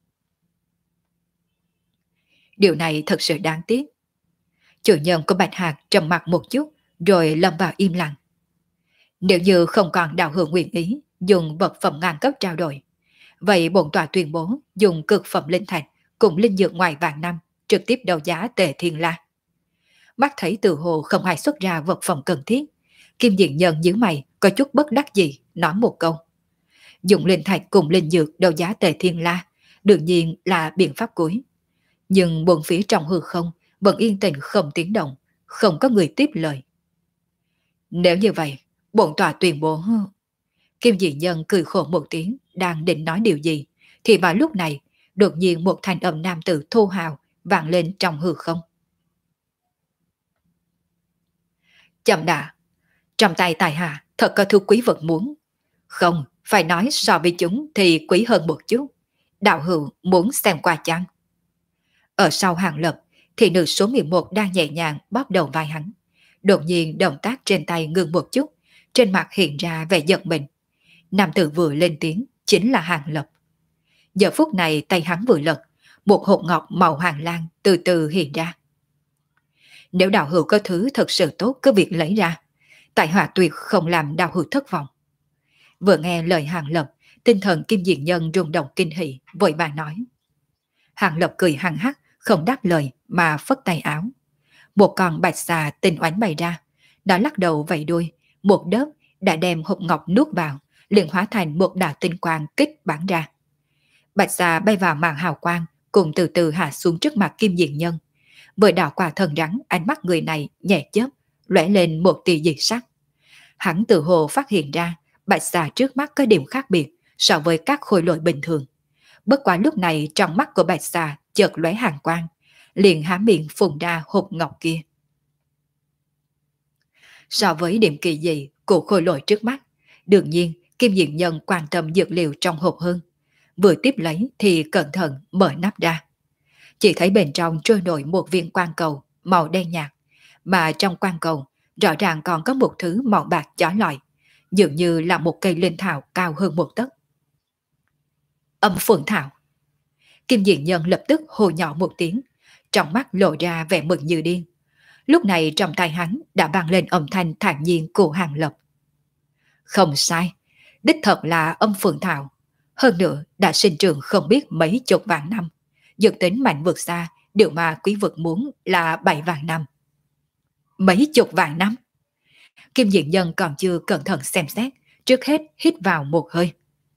Điều này thật sự đáng tiếc. Chủ nhân của bạch hạt trầm mặt một chút, rồi lâm vào im lặng. Nếu như không còn đạo hữu nguyện ý dùng vật phẩm ngang cấp trao đổi, vậy bổn tọa tuyên bố dùng cực phẩm linh thạch cùng linh dược ngoài vạn năm trực tiếp đấu giá Tề Thiên La. Mắt thấy từ hồ không ai xuất ra vật phẩm cần thiết, Kim Diện Nhân nhíu mày có chút bất đắc dĩ nói một câu. Dùng linh thạch cùng linh dược đấu giá Tề Thiên La đương nhiên là biện pháp cuối. Nhưng bốn phía trong hư không vẫn yên tĩnh không tiếng động, không có người tiếp lời. Nếu như vậy, bổn tọa tuyên bố. Kim Diện Nhân cười khổ một tiếng, đang định nói điều gì, thì vào lúc này, đột nhiên một thanh âm nam tử thô hào vang lên trong hư không. Chậm đã, trong tay tài hạ thật có thứ quý vật muốn. Không, phải nói so với chúng thì quý hơn một chút. Đạo hữu muốn xem qua chăng? Ở sau hàng lập, thì nữ số 11 đang nhẹ nhàng bóp đầu vai hắn. Đột nhiên động tác trên tay ngừng một chút, trên mặt hiện ra vẻ giận mình. Nam tử vừa lên tiếng, chính là Hàng Lập. Giờ phút này tay hắn vừa lật, một hộp ngọc màu hoàng lan từ từ hiện ra. Nếu đạo hữu có thứ thật sự tốt cứ việc lấy ra, tại hạ tuyệt không làm đạo hữu thất vọng. Vừa nghe lời Hàng Lập, tinh thần Kim Diện Nhân rung động kinh hỉ, vội vàng nói. Hàng Lập cười hằng hắc, không đáp lời mà phất tay áo. Một con bạch xà tinh oánh bay ra, đã lắc đầu vẫy đuôi, một đớp đã đem hộp ngọc nuốt vào, liền hóa thành một đạo tinh quang kích bắn ra. Bạch xà bay vào màn hào quang, cùng từ từ hạ xuống trước mặt Kim Diện Nhân. Bởi đạo quả thần rắn, ánh mắt người này nhẹ chớp, lóe lên một tia dị sắc. Hắn tự hồ phát hiện ra, bạch xà trước mắt có điểm khác biệt so với các khối lỗi bình thường. Bất quá lúc này trong mắt của bạch xà chợt lóe hàn quang, liền há miệng phun ra hộp ngọc kia. So với điểm kỳ dị của khối lỗi trước mắt, đương nhiên Kim Diện Nhân quan tâm dược liệu trong hộp hơn. Vừa tiếp lấy thì cẩn thận mở nắp ra. Chỉ thấy bên trong trôi nổi một viên quang cầu màu đen nhạt, mà trong quang cầu rõ ràng còn có một thứ màu bạc chói lọi, dường như là một cây linh thảo cao hơn một tấc. Âm phượng thảo. Kim Diện Nhân lập tức hô nhỏ một tiếng, trong mắt lộ ra vẻ mừng như điên. Lúc này trong tay hắn đã vang lên âm thanh thản nhiên của Hàng Lập. Không sai, đích thật là âm phượng thảo. Hơn nữa đã sinh trưởng không biết mấy chục vạn năm. Dược tính mạnh vượt xa, điều mà quý vực muốn là 7 vạn năm. Mấy chục vạn năm? Kim Diện Nhân còn chưa cẩn thận xem xét, trước hết hít vào một hơi.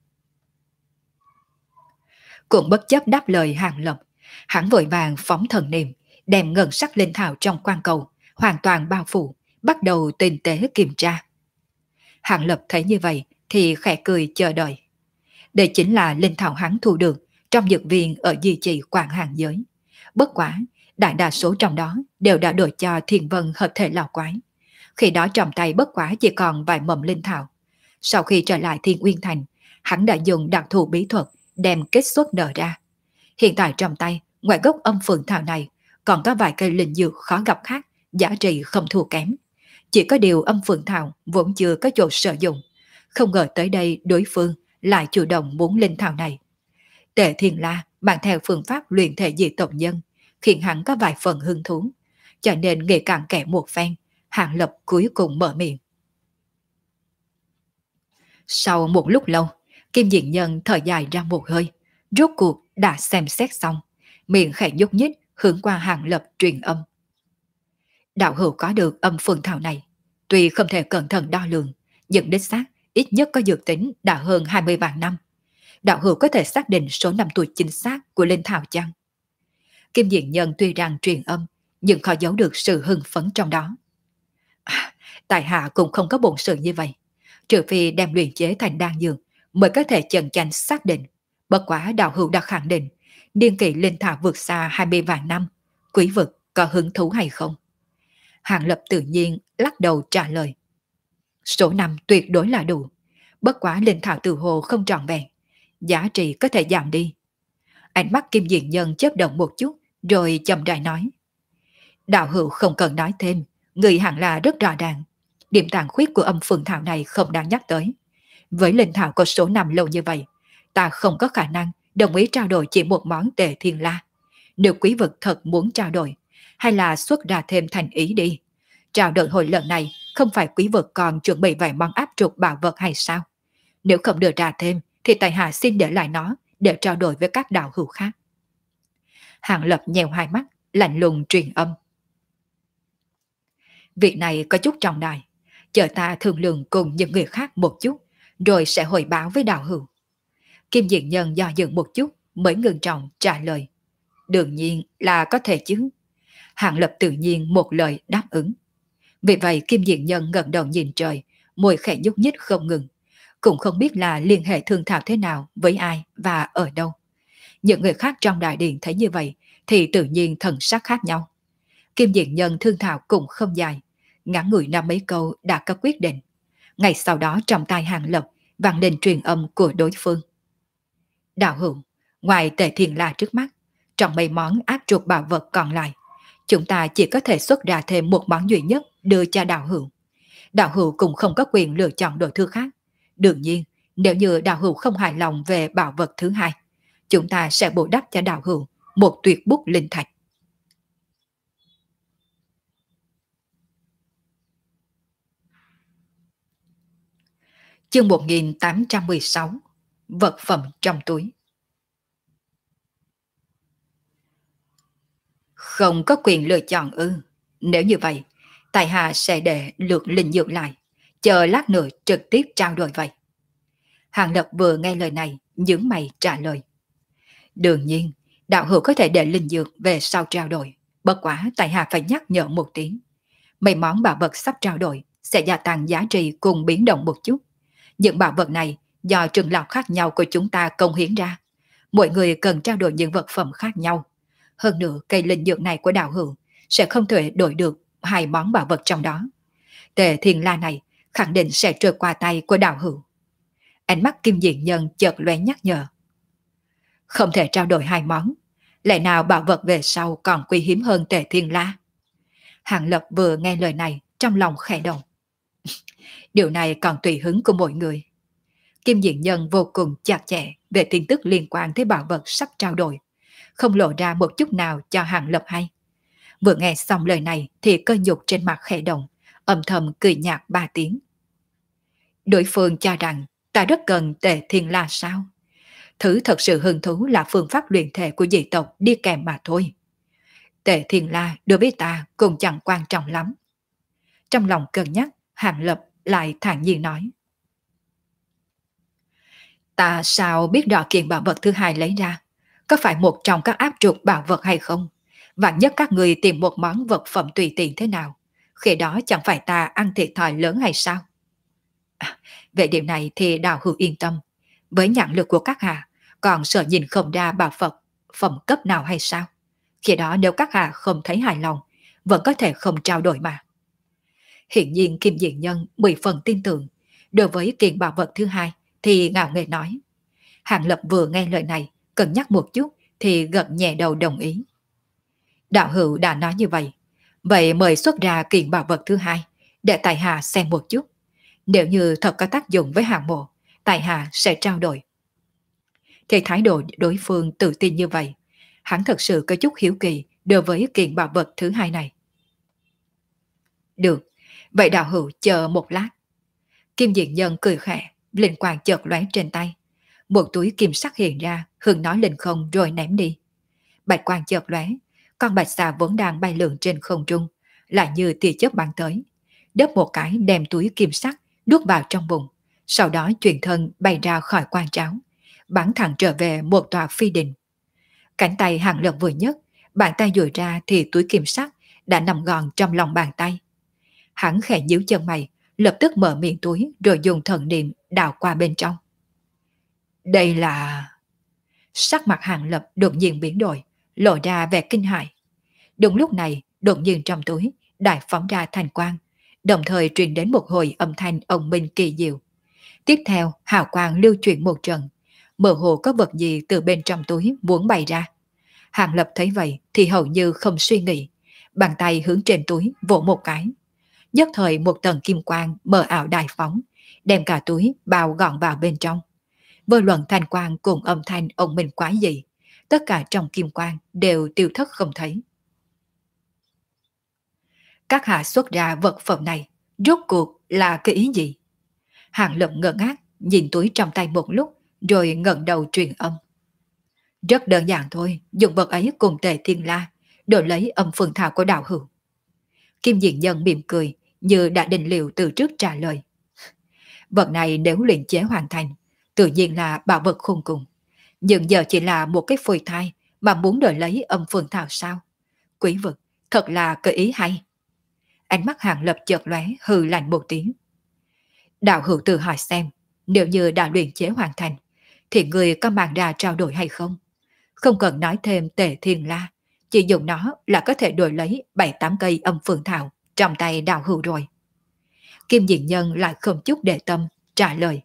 Cũng bất chấp đáp lời Hàng Lập, hắn vội vàng phóng thần niệm, đem ngân sắc linh thảo trong quan cầu hoàn toàn bao phủ, bắt đầu tinh tế kiểm tra. Hàng Lập thấy như vậy thì khẽ cười chờ đợi. Đây chính là linh thảo hắn thu được trong dược viên ở di trì Quảng Hàng giới. Bất quả, đại đa số trong đó đều đã đổi cho Thiên Vân hợp thể lão quái. Khi đó trong tay bất quả chỉ còn vài mầm linh thảo. Sau khi trở lại Thiên Uyên Thành, hắn đã dùng đặc thù bí thuật đem kết xuất nở ra. Hiện tại trong tay, ngoài gốc âm phượng thảo này, còn có vài cây linh dược khó gặp khác, giá trị không thua kém. Chỉ có điều âm phượng thảo vốn chưa có chỗ sử dụng. Không ngờ tới đây đối phương lại chủ động muốn linh thảo này. Tề Thiên La mang theo phương pháp luyện thể dị tộc nhân, khiến hắn có vài phần hứng thú. Cho nên nghệ cạn kẻ một phen, Hàng Lập cuối cùng mở miệng. Sau một lúc lâu, Kim Diện Nhân thở dài ra một hơi, rốt cuộc đã xem xét xong, miệng khẽ nhúc nhích hướng qua Hàng Lập truyền âm. Đạo hữu có được âm phương thảo này, tuy không thể cẩn thận đo lường, nhưng đích xác ít nhất có dược tính đã hơn 20 vạn năm. Đạo hữu có thể xác định số năm tuổi chính xác của linh thảo chăng? Kim Diện Nhân tuy rằng truyền âm, nhưng khó giấu được sự hưng phấn trong đó. Tại hạ cũng không có bổn sự như vậy, trừ phi đem luyện chế thành đan dược mới có thể chần chành xác định. Bất quá đạo hữu đã khẳng định niên kỷ linh thảo vượt xa 20 vạn năm, quý vực có hứng thú hay không? Hàng Lập tự nhiên lắc đầu trả lời. Số năm tuyệt đối là đủ, bất quá linh thảo tự hồ không trọn vẹn, giá trị có thể giảm đi. Ánh mắt Kim Diện Nhân chớp động một chút, rồi chậm rãi nói. Đạo hữu không cần nói thêm, người hẳn là rất rõ ràng. Điểm tàn khuyết của âm phượng thảo này không đáng nhắc tới. Với linh thảo có số năm lâu như vậy, ta không có khả năng đồng ý trao đổi chỉ một món Tề Thiên La. Nếu quý vực thật muốn trao đổi, hay là xuất ra thêm thành ý đi. Trao đổi hồi lần này không phải quý vực còn chuẩn bị vài món áp trục bảo vật hay sao? Nếu không đưa ra thêm, thì tại hạ xin để lại nó để trao đổi với các đạo hữu khác. Hàng Lập nhèo hai mắt, lạnh lùng truyền âm. Việc này có chút trọng đại, chờ ta thương lượng cùng những người khác một chút, rồi sẽ hồi báo với đạo hữu. Kim Diện Nhân do dự một chút mới ngừng trọng trả lời. Đương nhiên là có thể chứ. Hàng Lập tự nhiên một lời đáp ứng. Vì vậy Kim Diện Nhân ngẩng đầu nhìn trời, môi khẽ nhúc nhích không ngừng. Cũng không biết là liên hệ thương thảo thế nào với ai và ở đâu. Những người khác trong đại điện thấy như vậy thì tự nhiên thần sắc khác nhau. Kim Diện Nhân thương thảo cũng không dài, ngắn ngủi năm mấy câu đã có quyết định. Ngày sau đó trong tai Hàng Lập vang lên truyền âm của đối phương. Đạo hữu, ngoài Tề Thiên La trước mắt, trong mấy món áp trục bảo vật còn lại, chúng ta chỉ có thể xuất ra thêm một món duy nhất đưa cho đạo hữu. Đạo hữu cũng không có quyền lựa chọn đồ thứ khác. Đương nhiên, nếu như đạo hữu không hài lòng về bảo vật thứ hai, chúng ta sẽ bổ đắp cho đạo hữu một tuyệt bút linh thạch. Chương 1816. Vật phẩm trong túi. Không có quyền lựa chọn ư? Nếu như vậy, tại hạ sẽ để lược linh dược lại, chờ lát nữa trực tiếp trao đổi vậy. Hàng Lập vừa nghe lời này, nhướng mày trả lời. Đương nhiên, đạo hữu có thể để linh dược về sau trao đổi. Bất quá tại hạ phải nhắc nhở một tiếng. Mấy món bảo vật sắp trao đổi sẽ gia tăng giá trị cùng biến động một chút. Những bảo vật này do trường lão khác nhau của chúng ta công hiến ra. Mỗi người cần trao đổi những vật phẩm khác nhau. Hơn nữa, cây linh dược này của đạo hữu sẽ không thể đổi được hai món bảo vật trong đó. Tề Thiên La này khẳng định sẽ trôi qua tay của đạo hữu. Ánh mắt Kim Diện Nhân chợt lóe nhắc nhở. Không thể trao đổi hai món. Lẽ nào bảo vật về sau còn quý hiếm hơn Tề Thiên La? Hàng Lập vừa nghe lời này trong lòng khẽ động. Điều này còn tùy hứng của mỗi người. Kim Diện Nhân vô cùng chặt chẽ về tin tức liên quan tới bảo vật sắp trao đổi, không lộ ra một chút nào cho Hàng Lập hay. Vừa nghe xong lời này thì cơ nhục trên mặt khẽ động, âm thầm cười nhạt ba tiếng. Đối phương cho rằng ta rất cần Tề Thiên La sao? Thứ thật sự hứng thú là phương pháp luyện thể của dị tộc đi kèm mà thôi. Tề Thiên La đối với ta cũng chẳng quan trọng lắm. Trong lòng cân nhắc, Hàng Lập lại thản nhiên nói. Ta sao biết rõ kiện bảo vật thứ hai lấy ra? Có phải một trong các áp trục bảo vật hay không? Vạn nhất các người tìm một món vật phẩm tùy tiện thế nào? Khi đó chẳng phải ta ăn thiệt thòi lớn hay sao? Về điểm này thì đạo hữu yên tâm. Với nhãn lực của các hạ, còn sợ nhìn không ra bảo vật phẩm cấp nào hay sao? Khi đó nếu các hạ không thấy hài lòng, vẫn có thể không trao đổi mà. Hiện nhiên Kim Diện Nhân 10 phần tin tưởng. Đối với kiện bảo vật thứ hai thì ngạo nghễ nói. Hàng Lập vừa nghe lời này, cân nhắc một chút thì gật nhẹ đầu đồng ý. Đạo hữu đã nói như vậy. Vậy mời xuất ra kiện bảo vật thứ hai, để tại hạ xem một chút. Nếu như thật có tác dụng với hạng mộ, tại hạ sẽ trao đổi. Thì thái độ đối phương tự tin như vậy, hắn thật sự có chút hiếu kỳ đối với kiện bảo vật thứ hai này. Được, vậy đạo hữu chờ một lát. Kim Diện Nhân cười khẽ, linh quang chợt lóe trên tay. Một túi kim sắc hiện ra, hưng nó lên không rồi ném đi. Bạch quang chợt lóe, con bạch xà vốn đang bay lượn trên không trung, lại như tia chớp bắn tới. Đớp một cái đem túi kim sắc nuốt vào trong bụng, sau đó chuyển thân bay ra khỏi quan tráo, bắn thẳng trở về một tòa phi đình. Cánh tay Hàng Lập vừa nhấc, bàn tay duỗi ra thì túi kim sắc đã nằm gọn trong lòng bàn tay. Hắn khẽ nhíu chân mày, lập tức mở miệng túi rồi dùng thần niệm đào qua bên trong. Đây là... Sắc mặt Hàng Lập đột nhiên biến đổi, lộ ra vẻ kinh hãi. Đúng lúc này, đột nhiên trong túi đại phóng ra thành quang, đồng thời truyền đến một hồi âm thanh ông minh kỳ diệu. Tiếp theo, hào quang lưu chuyển một trận, mơ hồ có vật gì từ bên trong túi muốn bay ra. Hàng Lập thấy vậy thì hầu như không suy nghĩ, bàn tay hướng trên túi vỗ một cái. Nhất thời một tầng kim quang mờ ảo đại phóng, đem cả túi bao gọn vào bên trong. Vô luận thanh quang cùng âm thanh ông minh quái dị, tất cả trong kim quang đều tiêu thất không thấy. Các hạ xuất ra vật phẩm này, rốt cuộc là cái ý gì? Hàng Lập ngơ ngác nhìn túi trong tay một lúc, rồi ngẩng đầu truyền âm. Rất đơn giản thôi, dùng vật ấy cùng Tề Thiên La, đổi lấy âm phương thảo của đạo hữu. Kim Diện Nhân mỉm cười, như đã định liệu từ trước trả lời. Vật này nếu luyện chế hoàn thành, tự nhiên là bảo vật khôn cùng. Nhưng giờ chỉ là một cái phôi thai mà muốn đổi lấy âm phương thảo sao? Quý vực, thật là cơ ý hay. Ánh mắt Hàng Lập chợt lóe hừ lạnh một tiếng. Đạo hữu tự hỏi xem, nếu như đã luyện chế hoàn thành, thì người có mang ra trao đổi hay không? Không cần nói thêm Tề Thiên La, chỉ dùng nó là có thể đổi lấy 7-8 cây âm phương thảo trong tay đạo hữu rồi. Kim Diện Nhân lại không chút để tâm, trả lời.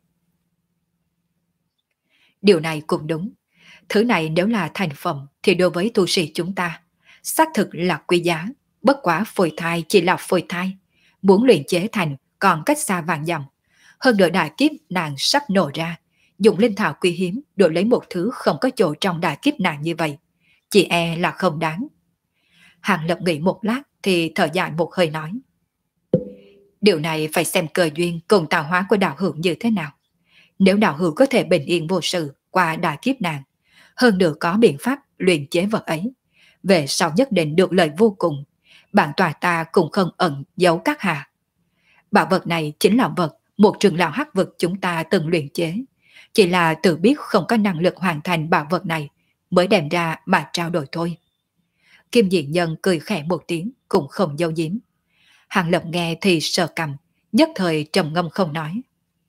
Điều này cũng đúng. Thứ này nếu là thành phẩm thì đối với tu sĩ chúng ta, xác thực là quý giá. Bất quá phôi thai chỉ là phôi thai. Muốn luyện chế thành còn cách xa vạn dặm. Hơn nữa đại kiếp nạn sắp nổ ra. Dùng linh thảo quý hiếm đổi lấy một thứ không có chỗ trong đại kiếp nạn như vậy. Chỉ e là không đáng. Hàng Lập nghĩ một lát thì thở dài một hơi nói. Điều này phải xem cơ duyên cùng tạo hóa của đạo hữu như thế nào. Nếu đạo hữu có thể bình yên vô sự qua đại kiếp nạn, hơn nữa có biện pháp luyện chế vật ấy, về sau nhất định được lợi vô cùng, bản tòa ta cũng không ẩn giấu các hạ. Bảo vật này chính là vật một trường lão hắc vực chúng ta từng luyện chế, chỉ là tự biết không có năng lực hoàn thành bảo vật này mới đem ra mà trao đổi thôi. Kim Diện Nhân cười khẽ một tiếng cũng không giấu giếm. Hàng Lập nghe thì sờ cằm, nhất thời trầm ngâm không nói.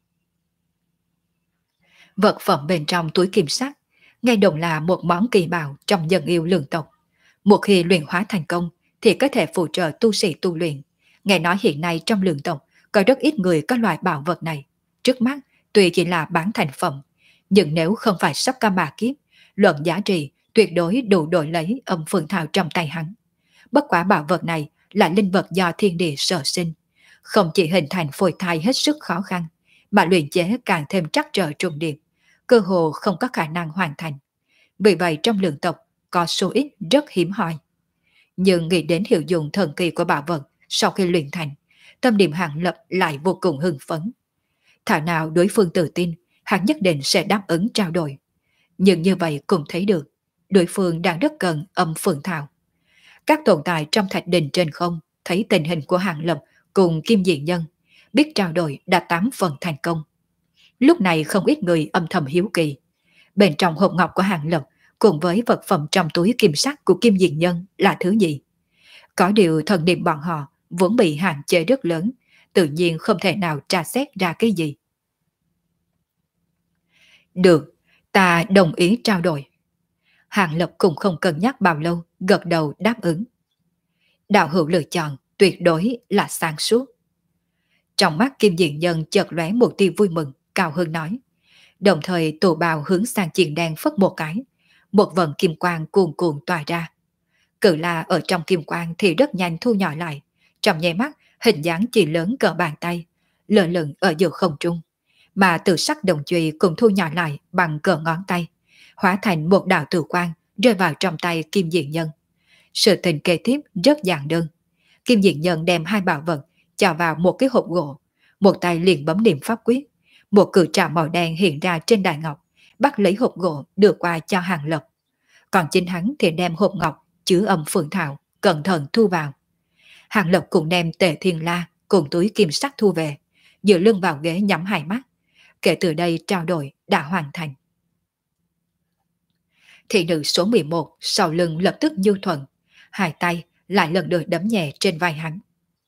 Vật phẩm bên trong túi kim sắc, nghe đồng là một món kỳ bảo trong dân yêu lương tộc. Một khi luyện hóa thành công thì có thể phụ trợ tu sĩ tu luyện. Nghe nói hiện nay trong lương tộc có rất ít người có loại bảo vật này. Trước mắt tuy chỉ là bán thành phẩm, nhưng nếu không phải sắp ca mà kiếp, luận giá trị tuyệt đối đủ đổi lấy âm phương thảo trong tay hắn. Bất quả bảo vật này là linh vật do thiên địa sở sinh, không chỉ hình thành phôi thai hết sức khó khăn, mà luyện chế càng thêm trắc trở trùng điệp, cơ hồ không có khả năng hoàn thành. Vì vậy trong lượng tộc có số ít rất hiếm hoi. Nhưng nghĩ đến hiệu dụng thần kỳ của bảo vật sau khi luyện thành, tâm điểm Hàng Lập lại vô cùng hưng phấn. Thảo nào đối phương tự tin, hắn nhất định sẽ đáp ứng trao đổi. Nhưng như vậy cũng thấy được, đối phương đang rất cần âm phượng thảo. Các tồn tại trong thạch đình trên không thấy tình hình của Hàng Lập cùng Kim Diện Nhân, biết trao đổi đã 8 phần thành công. Lúc này không ít người âm thầm hiếu kỳ. Bên trong hộp ngọc của Hàng Lập cùng với vật phẩm trong túi kim sắc của Kim Diện Nhân là thứ gì? Có điều thần niệm bọn họ vốn bị hạn chế rất lớn, tự nhiên không thể nào tra xét ra cái gì. Được, ta đồng ý trao đổi. Hàng Lập cũng không cân nhắc bao lâu, gật đầu đáp ứng. Đạo hữu lựa chọn tuyệt đối là sáng suốt. Trong mắt Kim Diện Nhân chợt lóe một tia vui mừng, cao hơn nói. Đồng thời tụ bào hướng sang Chiền Đan phất một cái, một vần kim quang cuồn cuộn tỏa ra. Cự la ở trong kim quang thì rất nhanh thu nhỏ lại, trong nháy mắt hình dáng chỉ lớn cỡ bàn tay, lơ lửng ở giữa không trung, mà từ sắc đồng chùy cũng thu nhỏ lại bằng cỡ ngón tay, hóa thành một đạo tử quang rơi vào trong tay Kim Diện Nhân. Sự tình kế tiếp rất giản đơn. Kim Diện Nhân đem hai bảo vật cho vào một cái hộp gỗ, một tay liền bấm niệm pháp quyết, một cự trảo màu đen hiện ra trên đài ngọc, bắt lấy hộp gỗ đưa qua cho Hàng Lập. Còn chính hắn thì đem hộp ngọc chứa âm phượng thảo cẩn thận thu vào. Hàng Lập cũng đem tề thiên la cùng túi kim sắc thu về, dựa lưng vào ghế nhắm hai mắt. Kể từ đây trao đổi đã hoàn thành. Thị nữ số 11 sau lưng lập tức nhu thuận, hai tay lại lần lượt đấm nhẹ trên vai hắn.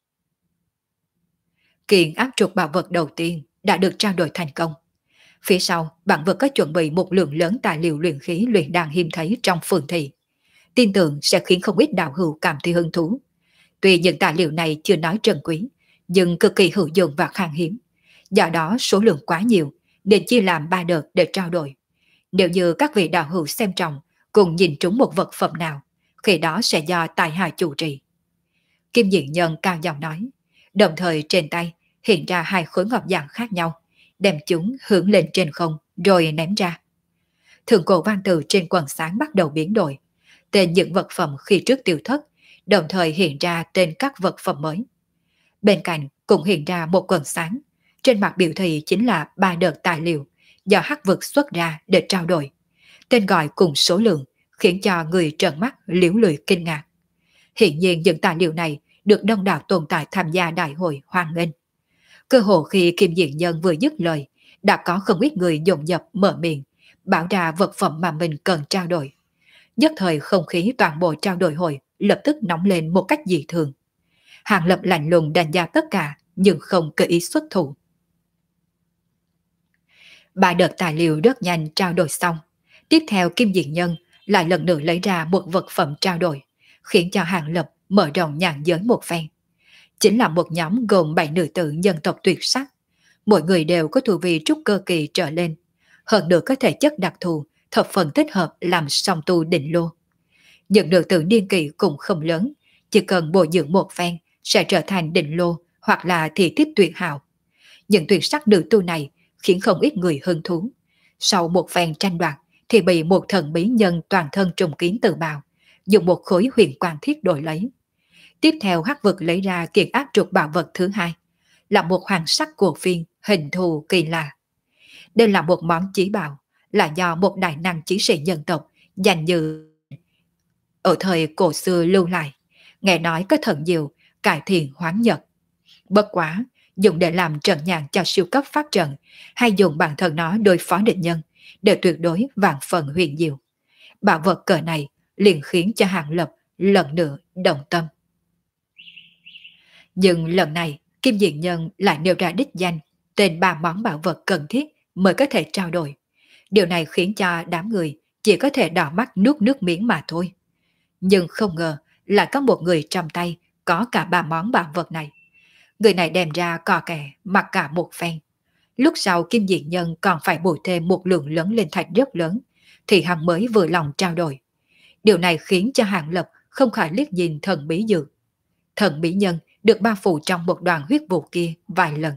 Kiện áp trục bảo vật đầu tiên đã được trao đổi thành công. Phía sau, bản vật có chuẩn bị một lượng lớn tài liệu luyện khí luyện đan hiếm thấy trong phường thị. Tin tưởng sẽ khiến không ít đạo hữu cảm thấy hứng thú. Tuy những tài liệu này chưa nói trân quý, nhưng cực kỳ hữu dụng và khan hiếm. Do đó số lượng quá nhiều, nên chia làm 3 đợt để trao đổi. Nếu như các vị đạo hữu xem trọng, cùng nhìn trúng một vật phẩm nào, khi đó sẽ do tài hạ chủ trì. Kim Diện Nhân cao giọng nói, đồng thời trên tay hiện ra hai khối ngọc dạng khác nhau, đem chúng hướng lên trên không rồi ném ra. Thượng cổ văn tự trên quần sáng bắt đầu biến đổi, tên những vật phẩm khi trước tiêu thất, đồng thời hiện ra tên các vật phẩm mới. Bên cạnh cũng hiện ra một quần sáng, trên mặt biểu thị chính là 3 đợt tài liệu do hắc vực xuất ra để trao đổi. Tên gọi cùng số lượng khiến cho người trợn mắt liễu lười kinh ngạc. Hiện nhiên những tài liệu này được đông đảo tồn tại tham gia đại hội hoan nghênh. Cơ hồ khi Kim Diện Nhân vừa dứt lời, đã có không ít người dồn dập mở miệng, bảo ra vật phẩm mà mình cần trao đổi. Nhất thời không khí toàn bộ trao đổi hội lập tức nóng lên một cách dị thường. Hàng Lập lạnh lùng đánh giá tất cả, nhưng không cơ ý xuất thủ. 3 đợt tài liệu rất nhanh trao đổi xong. Tiếp theo Kim Diện Nhân lại lần nữa lấy ra một vật phẩm trao đổi, khiến cho Hàng Lập mở rộng nhãn giới một phen. Chính là một nhóm gồm 7 nữ tử nhân tộc tuyệt sắc. Mỗi người đều có tu vi trúc cơ kỳ trở lên. Hơn nữa có thể chất đặc thù, thập phần thích hợp làm song tu định lô. Những nữ tử niên kỳ cũng không lớn, chỉ cần bồi dưỡng một phen sẽ trở thành định lô hoặc là thị thiếp tuyệt hảo. Những tuyệt sắc nữ tu này khiến không ít người hứng thú. Sau một phen tranh đoạt thì bị một thần bí nhân toàn thân trùng kiến tự bào, dùng một khối huyền quang thiết đổi lấy. Tiếp theo hắc vực lấy ra kiện áp trục bảo vật thứ hai, là một hoàng sắc của phiên hình thù kỳ lạ. Đây là một món chí bảo, là do một đại năng chí sĩ dân tộc dành như ở thời cổ xưa lưu lại, nghe nói có thần diệu cải thiện hoán nhật. Bất quá, dùng để làm trận nhãn cho siêu cấp pháp trận, hay dùng bản thân nó đối phó địch nhân, đều tuyệt đối vạn phần huyền diệu. Bảo vật cờ này liền khiến cho Hàng Lập lần nữa động tâm. Nhưng lần này, Kim Diện Nhân lại nêu ra đích danh, tên 3 món bảo vật cần thiết mới có thể trao đổi. Điều này khiến cho đám người chỉ có thể đỏ mắt nuốt nước miếng mà thôi. Nhưng không ngờ lại có một người trong tay có cả 3 món bảo vật này. Người này đem ra cò kè mặc cả một phen. Lúc sau Kim Diện Nhân còn phải bồi thêm một lượng lớn lên thạch rất lớn, thì hắn mới vừa lòng trao đổi. Điều này khiến cho Hàng Lập không khỏi liếc nhìn thần bí dược. Thần bí nhân được bao phủ trong một đoàn huyết vụ kia vài lần.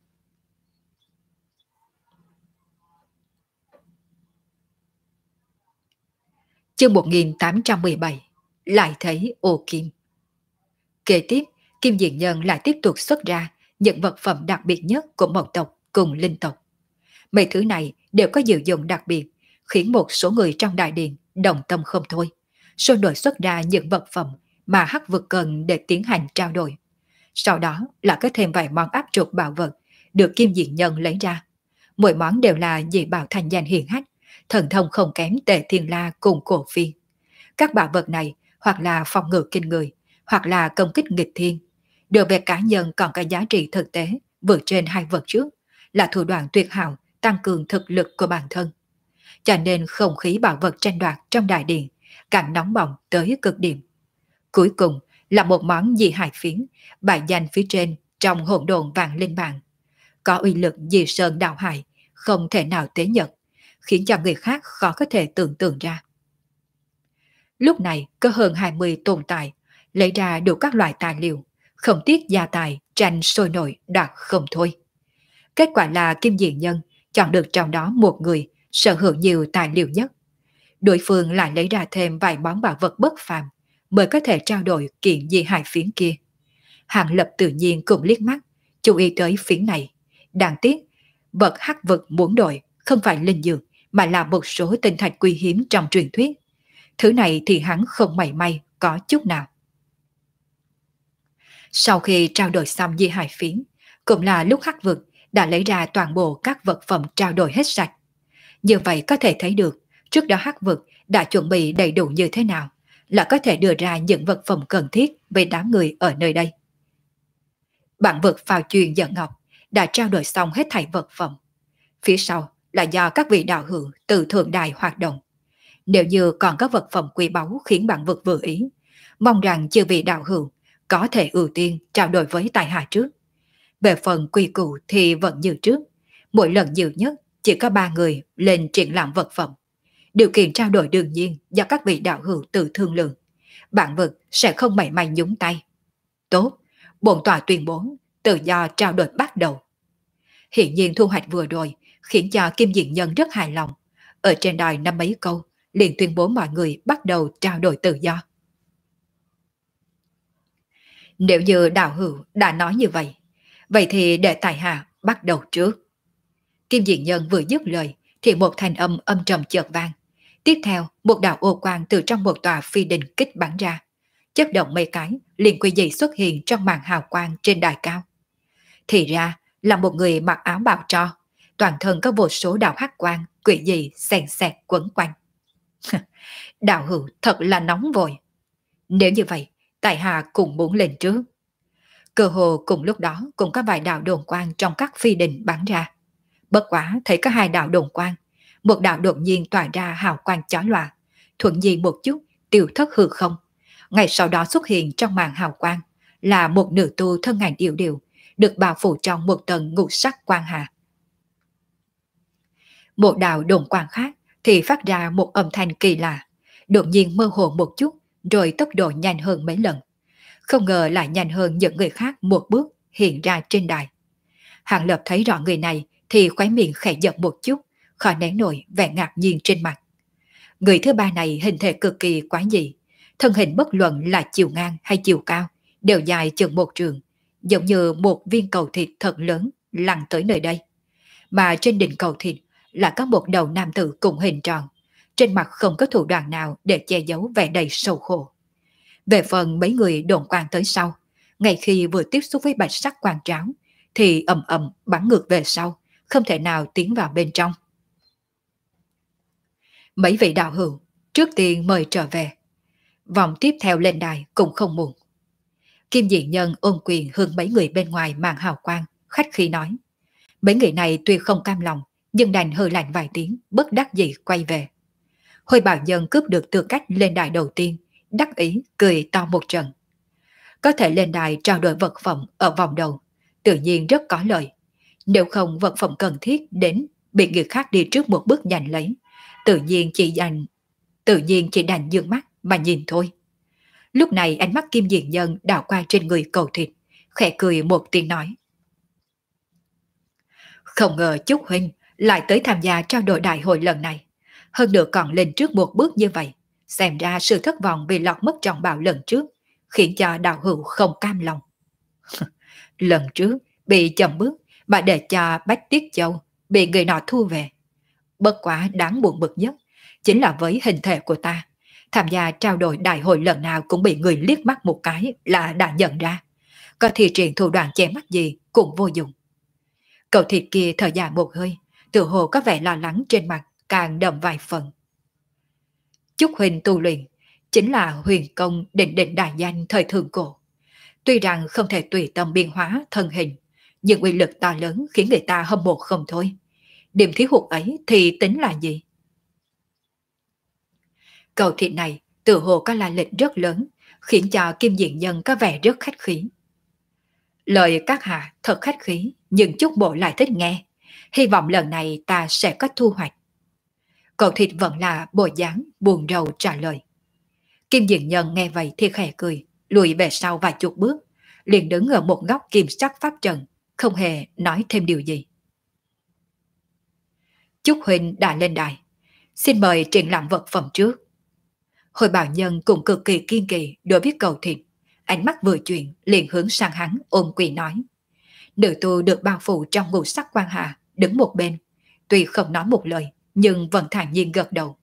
Chương 1817 lại thấy ô kim. Kế tiếp, Kim Diện Nhân lại tiếp tục xuất ra những vật phẩm đặc biệt nhất của mộc tộc cùng linh tộc. Mấy thứ này đều có dự dụng đặc biệt, khiến một số người trong đại điện đồng tâm không thôi, sôi nổi xuất ra những vật phẩm mà hắc vực cần để tiến hành trao đổi. Sau đó là có thêm vài món áp trục bảo vật được Kim Diện Nhân lấy ra. Mỗi món đều là dị bảo thành danh hiển hách, thần thông không kém Tề Thiên La cùng Cổ Phi. Các bảo vật này hoặc là phòng ngự kinh người, hoặc là công kích nghịch thiên. Đưa về cá nhân còn có giá trị thực tế vượt trên 2 vật trước, là thủ đoạn tuyệt hảo tăng cường thực lực của bản thân. Cho nên không khí bảo vật tranh đoạt trong đại điện càng nóng bỏng tới cực điểm. Cuối cùng là một món dị hải phiến bài danh phía trên trong hỗn độn vàng linh bảng. Có uy lực dị sơn đạo hải, không thể nào tế nhật, khiến cho người khác khó có thể tưởng tượng ra. Lúc này có hơn 20 tồn tại lấy ra đủ các loại tài liệu, không tiếc gia tài tranh sôi nổi đoạt không thôi. Kết quả là Kim Diện Nhân chọn được trong đó một người sở hữu nhiều tài liệu nhất. Đối phương lại lấy ra thêm vài món bảo vật bất phàm mới có thể trao đổi kiện dị hải phiến kia. Hàng Lập tự nhiên cũng liếc mắt, chú ý tới phiến này. Đáng tiếc, vật hắc vực muốn đổi không phải linh dược mà là một số tinh thạch quý hiếm trong truyền thuyết. Thứ này thì hắn không mảy may có chút nào. Sau khi trao đổi xong di hải phiến, cũng là lúc hắc vực đã lấy ra toàn bộ các vật phẩm trao đổi hết sạch. Như vậy có thể thấy được, trước đó hắc vực đã chuẩn bị đầy đủ như thế nào, là có thể đưa ra những vật phẩm cần thiết về đám người ở nơi đây. Bản vực phào truyền dẫn ngọc đã trao đổi xong hết thảy vật phẩm. Phía sau là do các vị đạo hữu từ thượng đài hoạt động. Nếu như còn có vật phẩm quý báu khiến bản vực vừa ý, mong rằng chư vị đạo hữu có thể ưu tiên trao đổi với tài hạ trước. Về phần quy củ thì vẫn như trước, mỗi lần nhiều nhất chỉ có 3 người lên triển lãm vật phẩm. Điều kiện trao đổi đương nhiên do các vị đạo hữu tự thương lượng. Bản vực sẽ không mảy may nhúng tay. Tốt, bổn tọa tuyên bố tự do trao đổi bắt đầu. Hiện nhiên thu hoạch vừa rồi khiến cho Kim Diện Nhân rất hài lòng. Ở trên đài năm mấy câu liền tuyên bố mọi người bắt đầu trao đổi tự do. Nếu như đạo hữu đã nói như vậy thì để tại hạ bắt đầu trước. Kim Diện Nhân vừa dứt lời thì một thanh âm âm trầm chợt vang. Tiếp theo, một đạo ô quang từ trong một tòa phi đình kích bắn ra. Chớp động mấy cái, liền quỷ dị xuất hiện trong màn hào quang trên đài cao. Thì ra là một người mặc áo bào tro, toàn thân có vô số đạo hắc quang, quỷ dị xèn xẹt quấn quanh. Đạo hữu thật là nóng vội. Nếu như vậy, tại hạ cũng muốn lên trước. Cơ hồ cùng lúc đó cũng có vài đạo đồn quang trong các phi đình bắn ra. Bất quá thấy có 2 đạo đồn quang, một đạo đột nhiên tỏa ra hào quang chói lòa, thuận di một chút tiêu thất hư không. Ngay sau đó xuất hiện trong màn hào quang là một nữ tu thân ngàn điệu điệu, được bao phủ trong một tầng ngũ sắc quang hà. Một đạo đồn quang khác thì phát ra một âm thanh kỳ lạ, đột nhiên mơ hồ một chút rồi tốc độ nhanh hơn mấy lần. Không ngờ lại nhanh hơn những người khác một bước hiện ra trên đài. Hàng Lập thấy rõ người này thì khóe miệng khẽ giật một chút, khỏi nén nổi vẻ ngạc nhiên trên mặt. Người thứ ba này hình thể cực kỳ quái dị, thân hình bất luận là chiều ngang hay chiều cao đều dài chừng 1 trượng, giống như một viên cầu thịt thật lớn lăn tới nơi đây. Mà trên đỉnh cầu thịt là có một đầu nam tử cùng hình tròn, trên mặt không có thủ đoạn nào để che giấu vẻ đầy sầu khổ. Về phần mấy người đồn quang tới sau, ngay khi vừa tiếp xúc với bạch sắc quang tráo, thì ầm ầm bắn ngược về sau, không thể nào tiến vào bên trong. Mấy vị đạo hữu, trước tiên mời trở về. Vòng tiếp theo lên đài cũng không muộn. Kim Diện Nhân ôm quyền hướng mấy người bên ngoài màn hào quang, khách khí nói. Mấy người này tuy không cam lòng, nhưng đành hừ lạnh vài tiếng, bất đắc dĩ quay về. Hồi Bảo Nhân cướp được tư cách lên đài đầu tiên, đắc ý cười to một trận. Có thể lên đài trao đổi vật phẩm ở vòng đầu, tự nhiên rất có lợi. Nếu không vật phẩm cần thiết đến bị người khác đi trước một bước giành lấy, tự nhiên chỉ đành dương mắt mà nhìn thôi. Lúc này ánh mắt Kim Diện Nhân đảo qua trên người Cầu Thịt, khẽ cười một tiếng nói. Không ngờ Chúc Huynh lại tới tham gia trao đổi đại hội lần này. Hơn nữa còn lên trước một bước như vậy. Xem ra sự thất vọng vì lọt mất trọng bảo lần trước, khiến cho đạo hữu không cam lòng. Lần trước bị chậm bước mà để cho Bách Tiết Châu bị người nọ thu về. Bất quá đáng buồn bực nhất chính là với hình thể của ta. Tham gia trao đổi đại hội lần nào cũng bị người liếc mắt một cái là đã nhận ra. Có thi triển thủ đoạn che mắt gì cũng vô dụng. Cậu Thịt kia thở dài một hơi, tự hồ có vẻ lo lắng trên mặt càng đậm vài phần. Chúc Huynh tu luyện chính là huyền công định định đại danh thời thượng cổ. Tuy rằng không thể tùy tâm biến hóa thân hình, nhưng uy lực to lớn khiến người ta hâm mộ không thôi. Điểm thiếu hụt ấy thì tính là gì? Cậu Thịt này tự hồ có la lịch rất lớn, khiến cho Kim Diện Nhân có vẻ rất khách khí. Lời các hạ thật khách khí, nhưng chút bộ lại thích nghe. Hy vọng lần này ta sẽ có thu hoạch. Cậu Thịt vẫn là bộ dáng buồn rầu trả lời. Kim Diện Nhân nghe vậy thì khẽ cười, lùi về sau vài chục bước, liền đứng ở một góc kim sắc pháp trận, không hề nói thêm điều gì. Chúc Huynh đã lên đài, xin mời triển lãm vật phẩm trước. Hồi Bảo Nhân cũng cực kỳ kiên kỳ đối với Cậu Thịt, ánh mắt vừa chuyển liền hướng sang hắn ôm quỳ nói. Nữ tu được bao phủ trong ngũ sắc quan hà, đứng một bên, tuy không nói một lời nhưng vẫn thản nhiên gật đầu.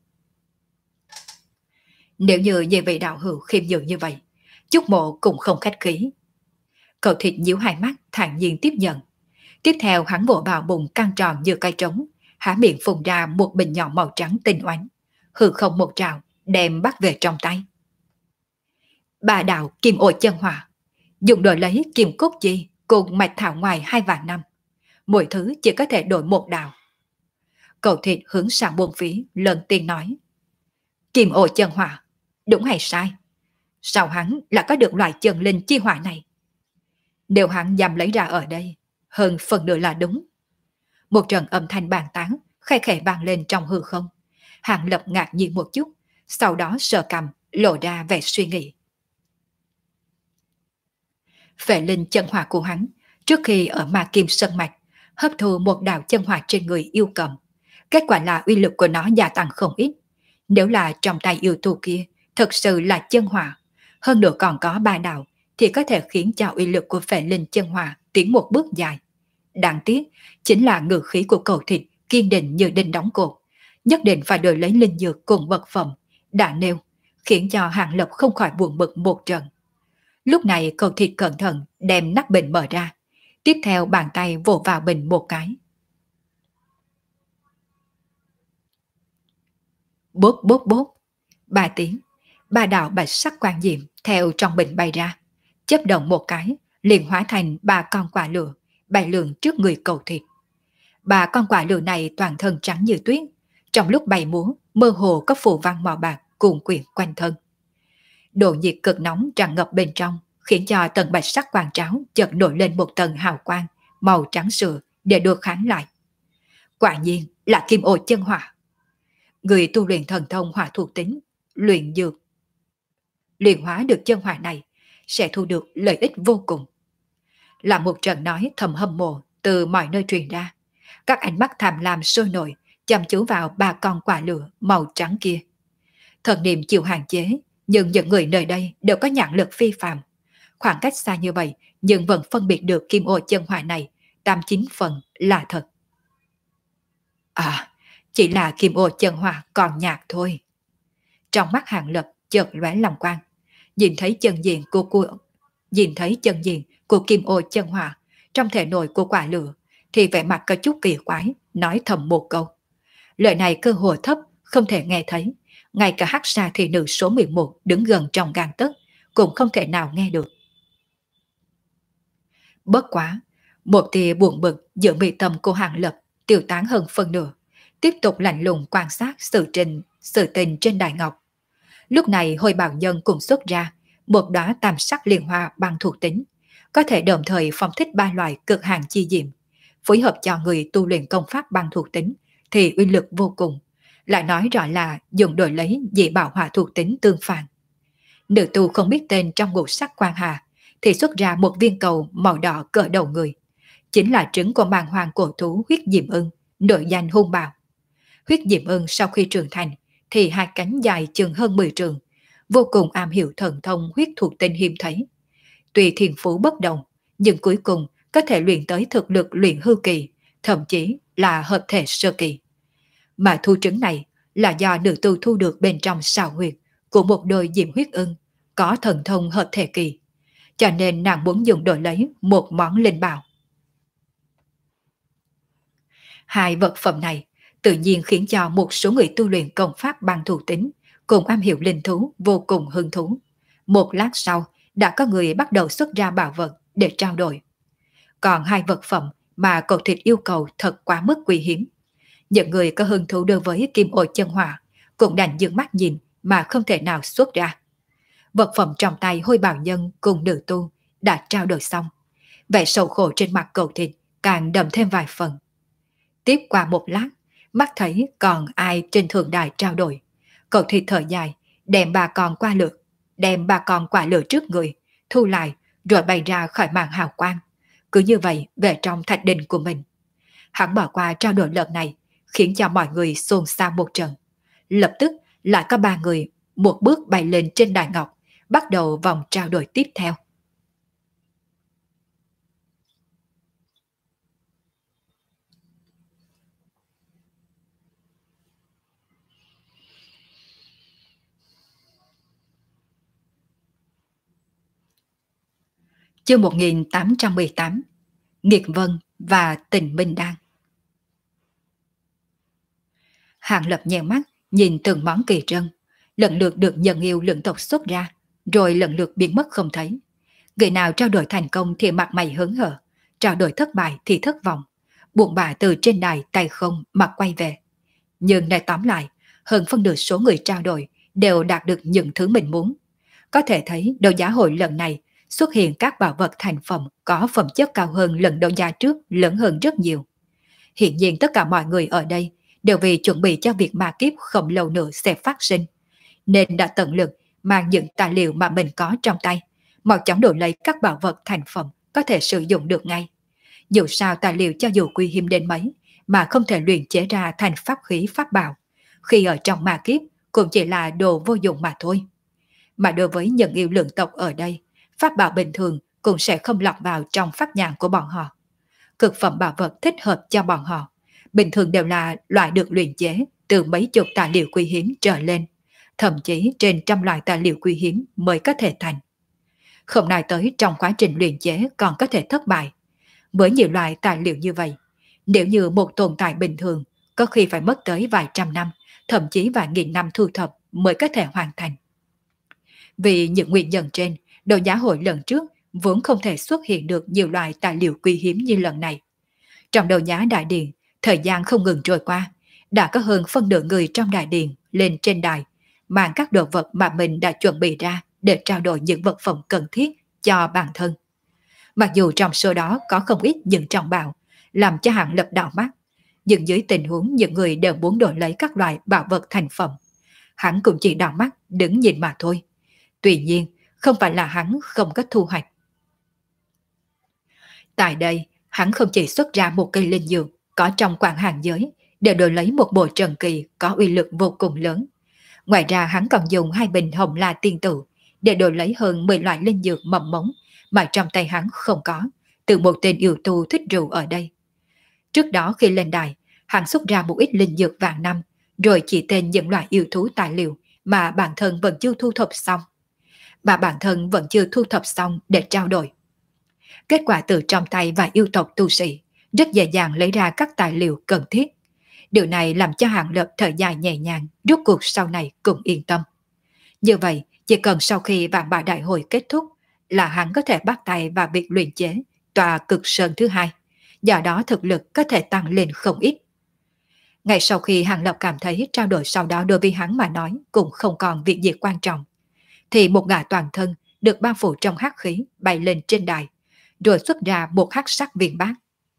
Nếu như về vị đạo hữu khiêm nhường như vậy, Chúc Mộ cũng không khách khí. Cậu Thịt nhíu hai mắt thản nhiên tiếp nhận. Tiếp theo hắn vỗ vào bụng căng tròn như cây trống, há miệng phun ra một bình nhỏ màu trắng tinh oánh, hư không một trào đem bắt về trong tay. Bà đạo kim ôi chân hỏa, dùng đổi lấy kim cốt chi cùng mạch thảo ngoài 2 vạn năm, mỗi thứ chỉ có thể đổi một đạo. Cậu Thịt hướng sang buôn phí lần tiên nói. Kim ôi chân hỏa, đúng hay sai? Sao hắn lại có được loại chân linh chi hỏa này? Nếu hắn dám lấy ra ở đây, hơn phần nửa là đúng. Một trận âm thanh bàn tán khe khẽ vang lên trong hư không. Hàng Lập ngạc nhiên một chút, sau đó sờ cằm lộ ra vẻ suy nghĩ. Phệ linh chân hỏa của hắn trước khi ở Ma Kim Sơn Mạch hấp thu một đạo chân hỏa trên người yêu cầm. Kết quả là uy lực của nó gia tăng không ít. Nếu là trong tay yêu tu kia thực sự là chân hỏa, hơn nữa còn có 3 đạo, thì có thể khiến cho uy lực của phệ linh chân hỏa tiến một bước dài. Đáng tiếc chính là ngự khí của Cậu Thịt kiên định như đinh đóng cột, nhất định phải đổi lấy linh dược cùng vật phẩm đã nêu, khiến cho Hàng Lập không khỏi buồn bực một trận. Lúc này Cậu Thịt cẩn thận đem nắp bình mở ra, tiếp theo bàn tay vỗ vào bình một cái. Bốp bốp bốp, 3 tiếng, 3 đạo bạch sắc quang diệm theo trong bình bay ra, chớp động một cái, liền hóa thành 3 con quả lửa, bay lượn trước người Cậu Thịt. 3 con quả lửa này toàn thân trắng như tuyết, trong lúc bay múa, mơ hồ có phù văn màu bạc cuồn quyển quanh thân. Độ nhiệt cực nóng tràn ngập bên trong, khiến cho tầng bạch sắc quang tráo chợt nổi lên một tầng hào quang màu trắng sữa để được kháng lại. Quả nhiên là kim ô chân hỏa. Người tu luyện thần thông hỏa thuộc tính, luyện dược, luyện hóa được chân hỏa này sẽ thu được lợi ích vô cùng. Là một trận nói thầm hâm mộ từ mọi nơi truyền ra. Các ánh mắt tham lam sôi nổi chăm chú vào 3 con quả lửa màu trắng kia. Thần niệm chịu hạn chế, nhưng những người nơi đây đều có nhãn lực phi phàm. Khoảng cách xa như vậy nhưng vẫn phân biệt được kim ô chân hỏa này 89 phần là thật. À, chỉ là kim ô chân hỏa còn nhạt thôi. Trong mắt Hàng Lập chợt lóe lòng quang, nhìn thấy chân diện của kim ô chân hỏa trong thể nội của quả lửa, thì vẻ mặt có chút kỳ quái, nói thầm một câu. Lời này cơ hồ thấp, không thể nghe thấy. Ngay cả hắc sa thị nữ số 11 đứng gần trong gang tấc cũng không thể nào nghe được. Bất quá, một tia buồn bực giữa mi tâm của Hàng Lập tiêu tán hơn phân nửa, tiếp tục lạnh lùng quan sát sự tình trên đài ngọc. Lúc này Hồi Bào Nhân cũng xuất ra một đóa tam sắc liên hoa bằng thuộc tính, có thể đồng thời phong thích ba loại cực hạn chi diệm, phối hợp cho người tu luyện công pháp bằng thuộc tính thì uy lực vô cùng, lại nói rõ là dùng đổi lấy dị bảo hỏa thuộc tính tương phản. Nữ tu không biết tên trong ngũ sắc quan hà thì xuất ra một viên cầu màu đỏ cỡ đầu người, chính là trứng của màng hoàng cổ thú huyết diệm ưng, nổi danh hung bạo. Huyết diệm ưng sau khi trưởng thành thì hai cánh dài chừng hơn 10 trường, vô cùng am hiểu thần thông huyết thuộc tinh hiếm thấy. Tuy thiên phú bất đồng, nhưng cuối cùng có thể luyện tới thực lực luyện hư kỳ, thậm chí là hợp thể sơ kỳ. Mà thu trứng này là do nữ tu thu được bên trong sào huyệt của một đôi diệm huyết ưng, có thần thông hợp thể kỳ, cho nên nàng muốn dùng đổi lấy một món linh bảo. Hai vật phẩm này tự nhiên khiến cho một số người tu luyện công pháp bằng thuộc tính cùng am hiểu linh thú vô cùng hứng thú. Một lát sau, đã có người bắt đầu xuất ra bảo vật để trao đổi. Còn hai vật phẩm mà cậu thịt yêu cầu thật quá mức quý hiếm. Những người có hứng thú đối với kim ổi chân hỏa cũng đành dương mắt nhìn mà không thể nào xuất ra. Vật phẩm trong tay Hôi Bào Nhân cùng nữ tu đã trao đổi xong. Vẻ sầu khổ trên mặt cậu thịt càng đậm thêm vài phần. Tiếp qua một lát, mắt thấy còn ai trên thượng đài trao đổi. Cậu thịt thở dài, đem ba con quả lửa trước người, thu lại rồi bay ra khỏi màn hào quang. Cứ như vậy về trong thạch đình của mình. Hắn bỏ qua trao đổi lần này, khiến cho mọi người xôn xao một trận. Lập tức lại có ba người một bước bay lên trên đài ngọc, bắt đầu vòng trao đổi tiếp theo. Chương 1818 Nghiệt Vân và Tình Minh Đan. Hàng Lập nhèo mắt nhìn từng món kỳ trân, lần lượt được nhân yêu lượng tộc xuất ra, rồi lần lượt biến mất không thấy. Người nào trao đổi thành công thì mặt mày hớn hở, trao đổi thất bại thì thất vọng, buồn bã từ trên đài tay không mà quay về. Nhưng nói tóm lại, hơn phân nửa số người trao đổi đều đạt được những thứ mình muốn. Có thể thấy đấu giá hội lần này xuất hiện các bảo vật thành phẩm có phẩm chất cao hơn lần đấu giá trước, lớn hơn rất nhiều. Hiện nhiên tất cả mọi người ở đây đều vì chuẩn bị cho việc ma kiếp không lâu nữa sẽ phát sinh, nên đã tận lực mang những tài liệu mà mình có trong tay, mau chóng đổi lấy các bảo vật thành phẩm có thể sử dụng được ngay. Dù sao tài liệu cho dù quý hiếm đến mấy mà không thể luyện chế ra thành pháp khí pháp bảo, khi ở trong ma kiếp cũng chỉ là đồ vô dụng mà thôi. Mà đối với những yêu lượng tộc ở đây, pháp bảo bình thường cũng sẽ không lọt vào trong pháp nhãn của bọn họ. Cực phẩm bảo vật thích hợp cho bọn họ bình thường đều là loại được luyện chế từ mấy chục tài liệu quý hiếm trở lên, thậm chí trên trăm loại tài liệu quý hiếm mới có thể thành. Không nói tới trong quá trình luyện chế còn có thể thất bại. Với nhiều loại tài liệu như vậy, nếu như một tồn tại bình thường, có khi phải mất tới vài trăm năm, thậm chí vài nghìn năm thu thập mới có thể hoàn thành. Vì những nguyên nhân trên, đấu giá hội lần trước vốn không thể xuất hiện được nhiều loại tài liệu quý hiếm như lần này. Trong đấu giá đại điện, thời gian không ngừng trôi qua, đã có hơn phân nửa người trong đại điện lên trên đài, mang các đồ vật mà mình đã chuẩn bị ra để trao đổi những vật phẩm cần thiết cho bản thân. Mặc dù trong số đó có không ít những trọng bảo, làm cho Hàng Lập đảo mắt, nhưng dưới tình huống những người đều muốn đổi lấy các loại bảo vật thành phẩm, hắn cũng chỉ đảo mắt đứng nhìn mà thôi. Tuy nhiên, không phải là hắn không có thu hoạch. Tại đây, hắn không chỉ xuất ra một cây linh dược có trong quảng hàng giới để đổi lấy một bộ trần kỳ có uy lực vô cùng lớn. Ngoài ra hắn còn dùng 2 bình hồng la tiên tử để đổi lấy hơn 10 loại linh dược mầm mống mà trong tay hắn không có, từ một tên yêu tu thích rượu ở đây. Trước đó khi lên đài, hắn xuất ra một ít linh dược vàng năm, rồi chỉ tên những loại yêu thú tài liệu mà bản thân vẫn chưa thu thập xong. Để trao đổi. Kết quả từ trong tay và yêu tộc tu sĩ, rất dễ dàng lấy ra các tài liệu cần thiết. Điều này làm cho Hàng Lập thở dài nhẹ nhàng, rốt cuộc sau này cũng yên tâm. Như vậy, chỉ cần sau khi vạn bạo đại hội kết thúc là hắn có thể bắt tay vào việc luyện chế tòa cực sơn thứ hai, do đó thực lực có thể tăng lên không ít. Ngay sau khi Hàng Lập cảm thấy trao đổi sau đó đối với hắn mà nói cũng không còn việc gì quan trọng, thì một gã toàn thân được bao phủ trong hắc khí bay lên trên đài, rồi xuất ra một hắc sắc viên bát.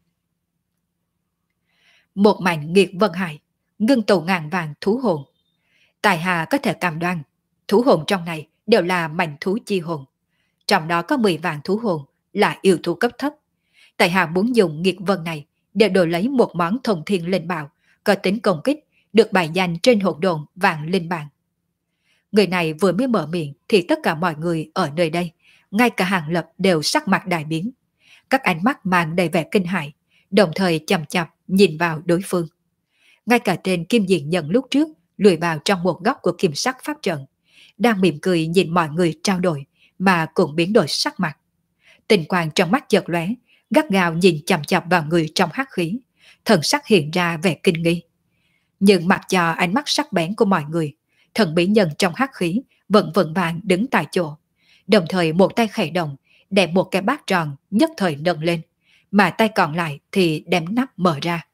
Một mảnh nghiệt vân hải, ngưng tụ ngàn vàng thú hồn. Tài hà có thể cam đoan, thú hồn trong này đều là mảnh thú chi hồn. Trong đó có 10 vạn thú hồn là yêu thú cấp thấp. Tài hà muốn dùng nghiệt vân này để đổi lấy một món thông thiên linh bảo có tính công kích, được bài danh trên hồn đồn vạn linh bảng. Người này vừa mới mở miệng thì tất cả mọi người ở nơi đây, ngay cả Hàng Lập đều sắc mặt đại biến. Các ánh mắt mang đầy vẻ kinh hãi, đồng thời chằm chằm nhìn vào đối phương. Ngay cả tên Kim Diện Nhân lúc trước lùi vào trong một góc của kim sắc pháp trận, đang mỉm cười nhìn mọi người trao đổi mà cũng biến đổi sắc mặt. Tình quang trong mắt chợt lóe, gắt gao nhìn chằm chằm vào người trong hắc khí, thần sắc hiện ra vẻ kinh nghi. Nhưng mặc cho ánh mắt sắc bén của mọi người, thần bí nhân trong hắc khí vẫn vững vàng đứng tại chỗ, đồng thời một tay khẽ động, đem một cái bát tròn nhất thời nâng lên, mà tay còn lại thì đem nắp mở ra.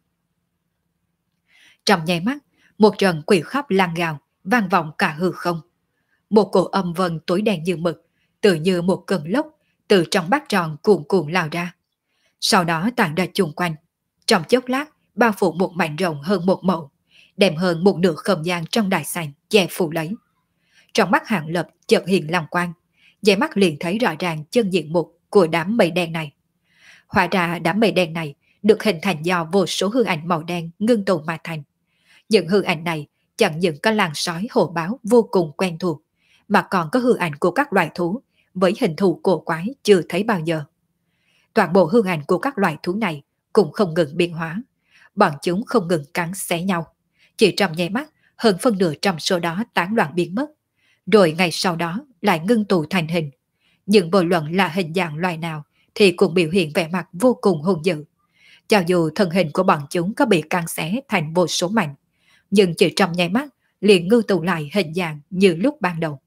Trong nháy mắt, một trận quỷ khóc lan gào vang vọng cả hư không. Một cổ âm vân tối đen như mực, tự như một cơn lốc từ trong bát tròn cuồn cuộn lao ra. Sau đó tản ra chung quanh, trong chốc lát bao phủ một mảnh rộng hơn một mẫu, đem hơn một nửa không gian trong đại sảnh che phủ lấy. Trong mắt Hàng Lập chợt hiện long quang, dây mắt liền thấy rõ ràng chân diện mục của đám mây đen này. Hóa ra đám mây đen này được hình thành do vô số hư ảnh màu đen ngưng tụ mà thành. Những hư ảnh này chẳng những có làn sói hổ báo vô cùng quen thuộc, mà còn có hư ảnh của các loài thú với hình thù cổ quái chưa thấy bao giờ. Toàn bộ hư ảnh của các loài thú này cũng không ngừng biến hóa, bọn chúng không ngừng cắn xé nhau. Chỉ trong nháy mắt, hơn phân nửa trong số đó tán loạn biến mất, rồi ngày sau đó lại ngưng tụ thành hình. Nhưng vô luận là hình dạng loài nào thì cũng biểu hiện vẻ mặt vô cùng hung dữ. Cho dù thân hình của bọn chúng có bị cắn xé thành vô số mảnh, nhưng chỉ trong nháy mắt liền ngưng tụ lại hình dạng như lúc ban đầu.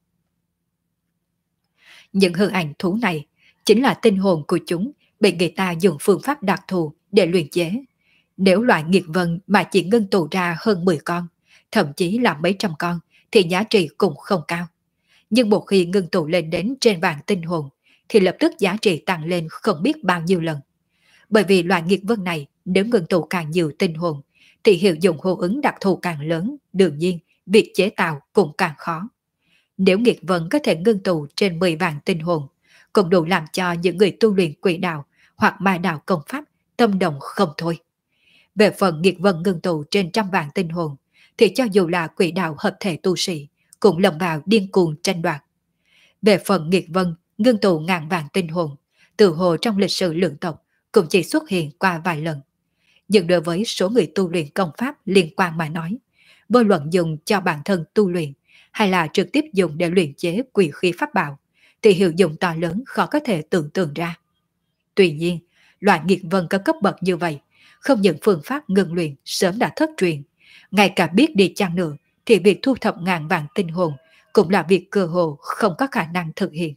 Những hư ảnh thú này chính là tinh hồn của chúng bị người ta dùng phương pháp đặc thù để luyện chế. Nếu loại nghiệt vân mà chỉ ngưng tụ ra hơn 10 con, thậm chí là mấy trăm con, thì giá trị cũng không cao. Nhưng một khi ngưng tụ lên đến trên vạn tinh hồn, thì lập tức giá trị tăng lên không biết bao nhiêu lần. Bởi vì loại nghiệt vân này nếu ngưng tụ càng nhiều tinh hồn, thì hiệu dụng hô ứng đặc thù càng lớn, đương nhiên việc chế tạo cũng càng khó. Nếu nghiệt vân có thể ngưng tụ trên 10 vạn tinh hồn, cũng đủ làm cho những người tu luyện quỷ đạo hoặc ma đạo công pháp tâm động không thôi. Về phần nghiệt vân ngưng tụ trên trăm vạn tinh hồn, thì cho dù là quỷ đạo hợp thể tu sĩ, cũng lầm vào điên cuồng tranh đoạt. Về phần nghiệt vân ngưng tụ ngàn vạn tinh hồn, từ hồ trong lịch sử lượng tộc cũng chỉ xuất hiện qua vài lần. Nhưng đối với số người tu luyện công pháp liên quan mà nói, vô luận dùng cho bản thân tu luyện hay là trực tiếp dùng để luyện chế quỷ khí pháp bảo, thì hiệu dụng to lớn khó có thể tưởng tượng ra. Tuy nhiên, loại nghiệt vân có cấp bậc như vậy, không những phương pháp ngừng luyện sớm đã thất truyền, ngay cả biết đi chăng nữa thì việc thu thập ngàn vạn tinh hồn cũng là việc cơ hồ không có khả năng thực hiện.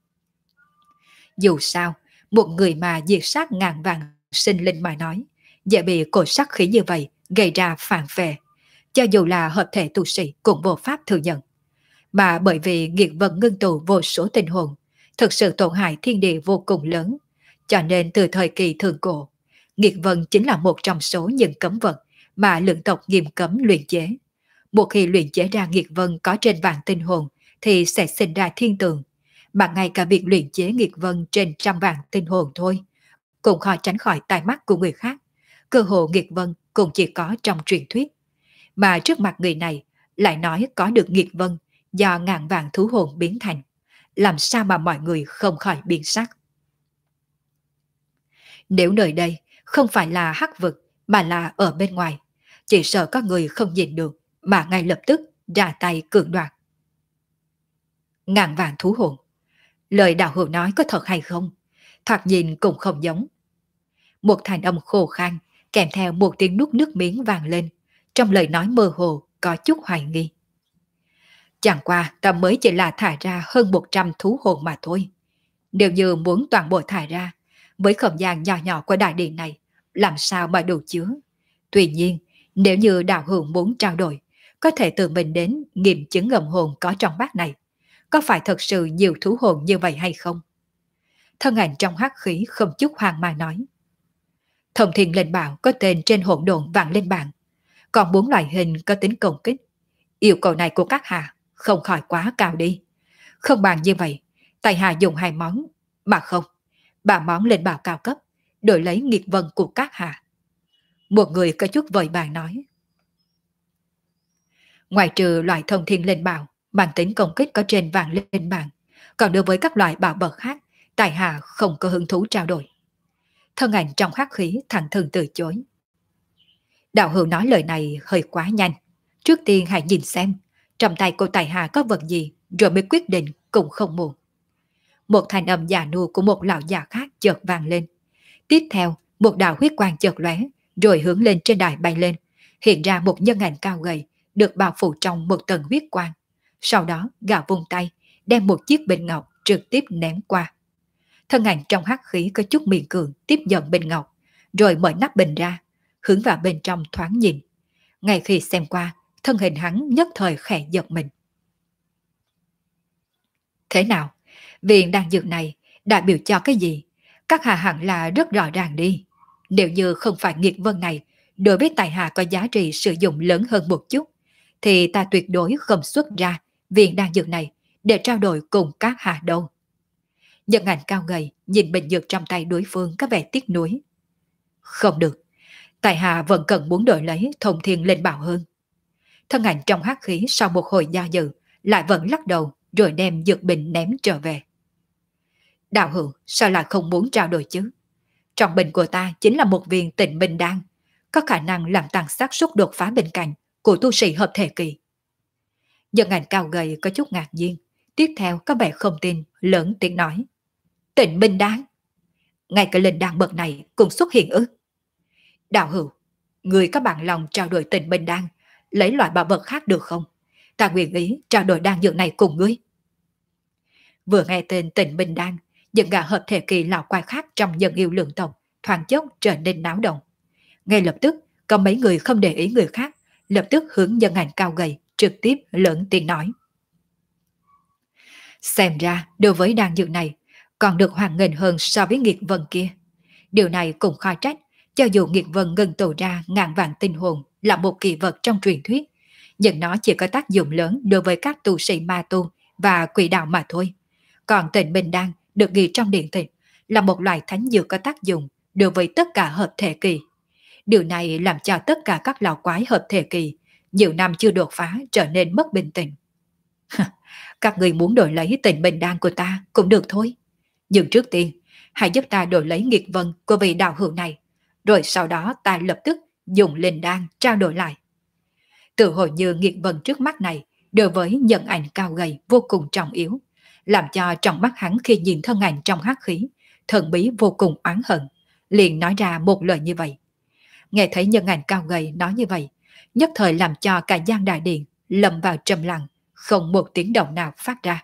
Dù sao, một người mà diệt sát ngàn vạn sinh linh mà nói, dễ bị cột sắc khí như vậy gây ra phản phệ, cho dù là hợp thể tu sĩ cũng vô pháp thừa nhận. Mà bởi vì nghiệt vân ngưng tụ vô số tinh hồn, thực sự tổn hại thiên địa vô cùng lớn, cho nên từ thời kỳ thượng cổ, nghiệt vân chính là một trong số những cấm vật mà lượng tộc nghiêm cấm luyện chế. Một khi luyện chế ra nghiệt vân có trên vạn tinh hồn thì sẽ sinh ra thiên tượng, mà ngay cả việc luyện chế nghiệt vân trên trăm vạn tinh hồn thôi cũng khó tránh khỏi tai mắt của người khác. Cơ hồ nghiệt vân cũng chỉ có trong truyền thuyết, mà trước mặt người này lại nói có được nghiệt vân do ngàn vạn thú hồn biến thành, làm sao mà mọi người không khỏi biến sắc. Nếu nơi đây không phải là hắc vực mà là ở bên ngoài, chỉ sợ có người không nhìn được mà ngay lập tức ra tay cưỡng đoạt. Ngàn vạn thú hồn, lời đạo hữu nói có thật hay không? thoạt nhìn cũng không giống. Một thanh âm khô khan, kèm theo một tiếng nuốt nước miếng vang lên, trong lời nói mơ hồ có chút hoài nghi. Chẳng qua ta mới chỉ là thả ra hơn 100 thú hồn mà thôi. Nếu như muốn toàn bộ thả ra, với không gian nhỏ nhỏ của đại điện này, làm sao mà đủ chứa. Tuy nhiên, nếu như đạo hữu muốn trao đổi, có thể tự mình đến nghiệm chứng ngầm hồn có trong bát này. Có phải thật sự nhiều thú hồn như vậy hay không? Thân ảnh trong hắc khí không chút hoang mang nói. Thông thiên linh bảo có tên trên hỗn độn vạn linh bảng, còn 4 loại hình có tính công kích. Yêu cầu này của các hạ không khỏi quá cao đi. Không bằng như vậy, tài hạ dùng 2 món, mà không, 3 món linh bảo cao cấp, đổi lấy nghiệt vân của các hạ. Một người có chút vội vàng nói. Ngoài trừ loại thông thiên linh bảo, bản tính công kích có trên vạn linh bảng, còn đối với các loại bảo vật khác, tài hạ không có hứng thú trao đổi. Thân ảnh trong hắc khí thẳng thừng từ chối. Đạo hữu nói lời này hơi quá nhanh. Trước tiên hãy nhìn xem, trong tay cô tài hạ có vật gì, rồi mới quyết định cũng không muộn. Một thanh âm già nua của một lão già khác chợt vang lên. Tiếp theo, một đạo huyết quang chợt lóe, rồi hướng lên trên đài bay lên, hiện ra một nhân ảnh cao gầy, được bao phủ trong một tầng huyết quang. Sau đó, gã vung tay, đem một chiếc bình ngọc trực tiếp ném qua. Thân ảnh trong hắc khí có chút miệng cường tiếp nhận bình ngọc, rồi mở nắp bình ra, hướng vào bên trong thoáng nhìn. Ngay khi xem qua, thân hình hắn nhất thời khẽ giật mình. Thế nào? Viên đan dược này đại biểu cho cái gì? Các hạ hẳn là rất rõ ràng đi. Nếu như không phải nghiệt vân này đối với tài hạ có giá trị sử dụng lớn hơn một chút, thì ta tuyệt đối không xuất ra viên đan dược này để trao đổi cùng các hạ đâu. Nhân ảnh cao gầy nhìn bình dược trong tay đối phương có vẻ tiếc nuối. Không được, tài hạ vẫn cần muốn đổi lấy thông thiên linh bảo hơn. Thân ảnh trong hắc khí sau một hồi do dự lại vẫn lắc đầu rồi đem dược bình ném trở về. Đạo hữu sao lại không muốn trao đổi chứ? Trong bình của ta chính là một viên tịnh bình đan, có khả năng làm tăng xác suất đột phá bên cạnh của tu sĩ hợp thể kỳ. Nhân ảnh cao gầy có chút ngạc nhiên, tiếp theo có vẻ không tin, lớn tiếng nói. Tịnh bình đan? Ngay cả linh đan bậc này cũng xuất hiện ư? Đạo hữu, người có bằng lòng trao đổi tịnh bình đan, lấy loại bảo vật khác được không? Ta nguyện ý trao đổi đan dược này cùng ngươi. Vừa nghe tên tịnh bình đan, những gã hợp thể kỳ lão quái khác trong dân yêu lượng tộc thoáng chốc trở nên náo động. Ngay lập tức, có mấy người không để ý người khác, lập tức hướng nhân ảnh cao gầy, trực tiếp lớn tiếng nói. Xem ra, đối với đan dược này, còn được hoàn nghênh hơn so với nghiệt vân kia. Điều này cũng khó trách, cho dù nghiệt vân ngừng tụ ra ngàn vạn tinh hồn là một kỳ vật trong truyền thuyết, nhưng nó chỉ có tác dụng lớn đối với các tu sĩ ma tu và quỷ đạo mà thôi. Còn tịnh bình đan được ghi trong điện tịch là một loại thánh dược có tác dụng đối với tất cả hợp thể kỳ. Điều này làm cho tất cả các lão quái hợp thể kỳ nhiều năm chưa đột phá trở nên mất bình tĩnh. Các người muốn đổi lấy tịnh bình đan của ta cũng được thôi. Nhưng trước tiên, hãy giúp ta đổi lấy nghiệt vân của vị đạo hữu này, rồi sau đó ta lập tức dùng linh đan trao đổi lại. Tự hồi như nghiệt vân trước mắt này đối với nhân ảnh cao gầy vô cùng trọng yếu, làm cho trong mắt hắn khi nhìn thân ảnh trong hắc khí, thần bí vô cùng oán hận, liền nói ra một lời như vậy. Nghe thấy nhân ảnh cao gầy nói như vậy, nhất thời làm cho cả gian đại điện lầm vào trầm lặng, không một tiếng động nào phát ra.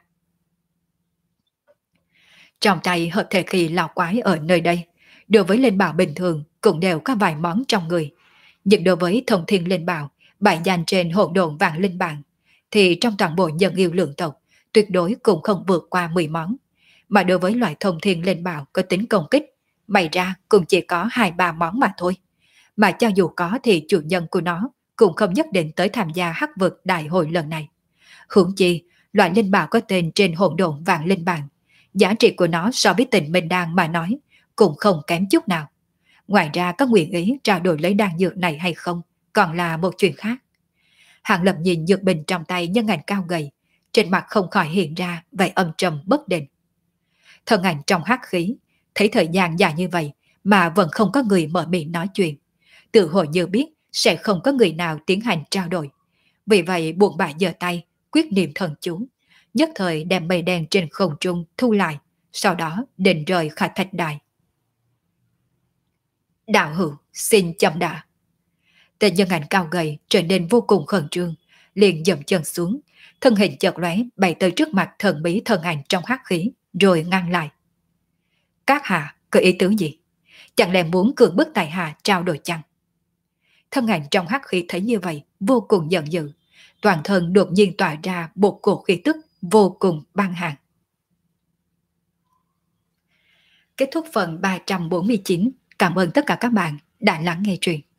Trong tay hợp thể kỳ lão quái ở nơi đây, đối với linh bảo bình thường cũng đều có vài món trong người. Nhưng đối với thông thiên linh bảo, bại danh trên hỗn độn vạn linh bảng, thì trong toàn bộ nhân yêu lượng tộc, tuyệt đối cũng không vượt qua 10 món. Mà đối với loại thông thiên linh bảo có tính công kích, bày ra cũng chỉ có 2-3 món mà thôi. Mà cho dù có thì chủ nhân của nó cũng không nhất định tới tham gia hắc vực đại hội lần này. Huống chi, loại linh bảo có tên trên hỗn độn vạn linh bảng, giá trị của nó so với tịnh minh đan mà nói cũng không kém chút nào. Ngoài ra có nguyện ý trao đổi lấy đan dược này hay không còn là một chuyện khác. Hàng Lập nhìn dược bình trong tay nhân ảnh cao gầy, trên mặt không khỏi hiện ra vẻ âm trầm bất định. Thân ảnh trong hắc khí, thấy thời gian dài như vậy mà vẫn không có người mở miệng nói chuyện, tự hồ như biết sẽ không có người nào tiến hành trao đổi. Vì vậy buồn bã giơ tay, quyết niệm thần chú, nhất thời đem mây đen trên không trung thu lại, sau đó định rời khỏi thạch đài. Đạo hữu, xin chậm đã. Tên nhân ảnh cao gầy trở nên vô cùng khẩn trương, liền dậm chân xuống, thân hình chợt lóe bay tới trước mặt thần bí thân ảnh trong hắc khí, rồi ngăn lại. Các hạ có ý tứ gì? Chẳng lẽ muốn cưỡng bức tại hạ trao đổi chăng? Thân ảnh trong hắc khí thấy như vậy, vô cùng giận dữ, toàn thân đột nhiên tỏa ra một cổ khí tức vô cùng băng hàn. Kết thúc phần 349. Cảm ơn tất cả các bạn đã lắng nghe truyện.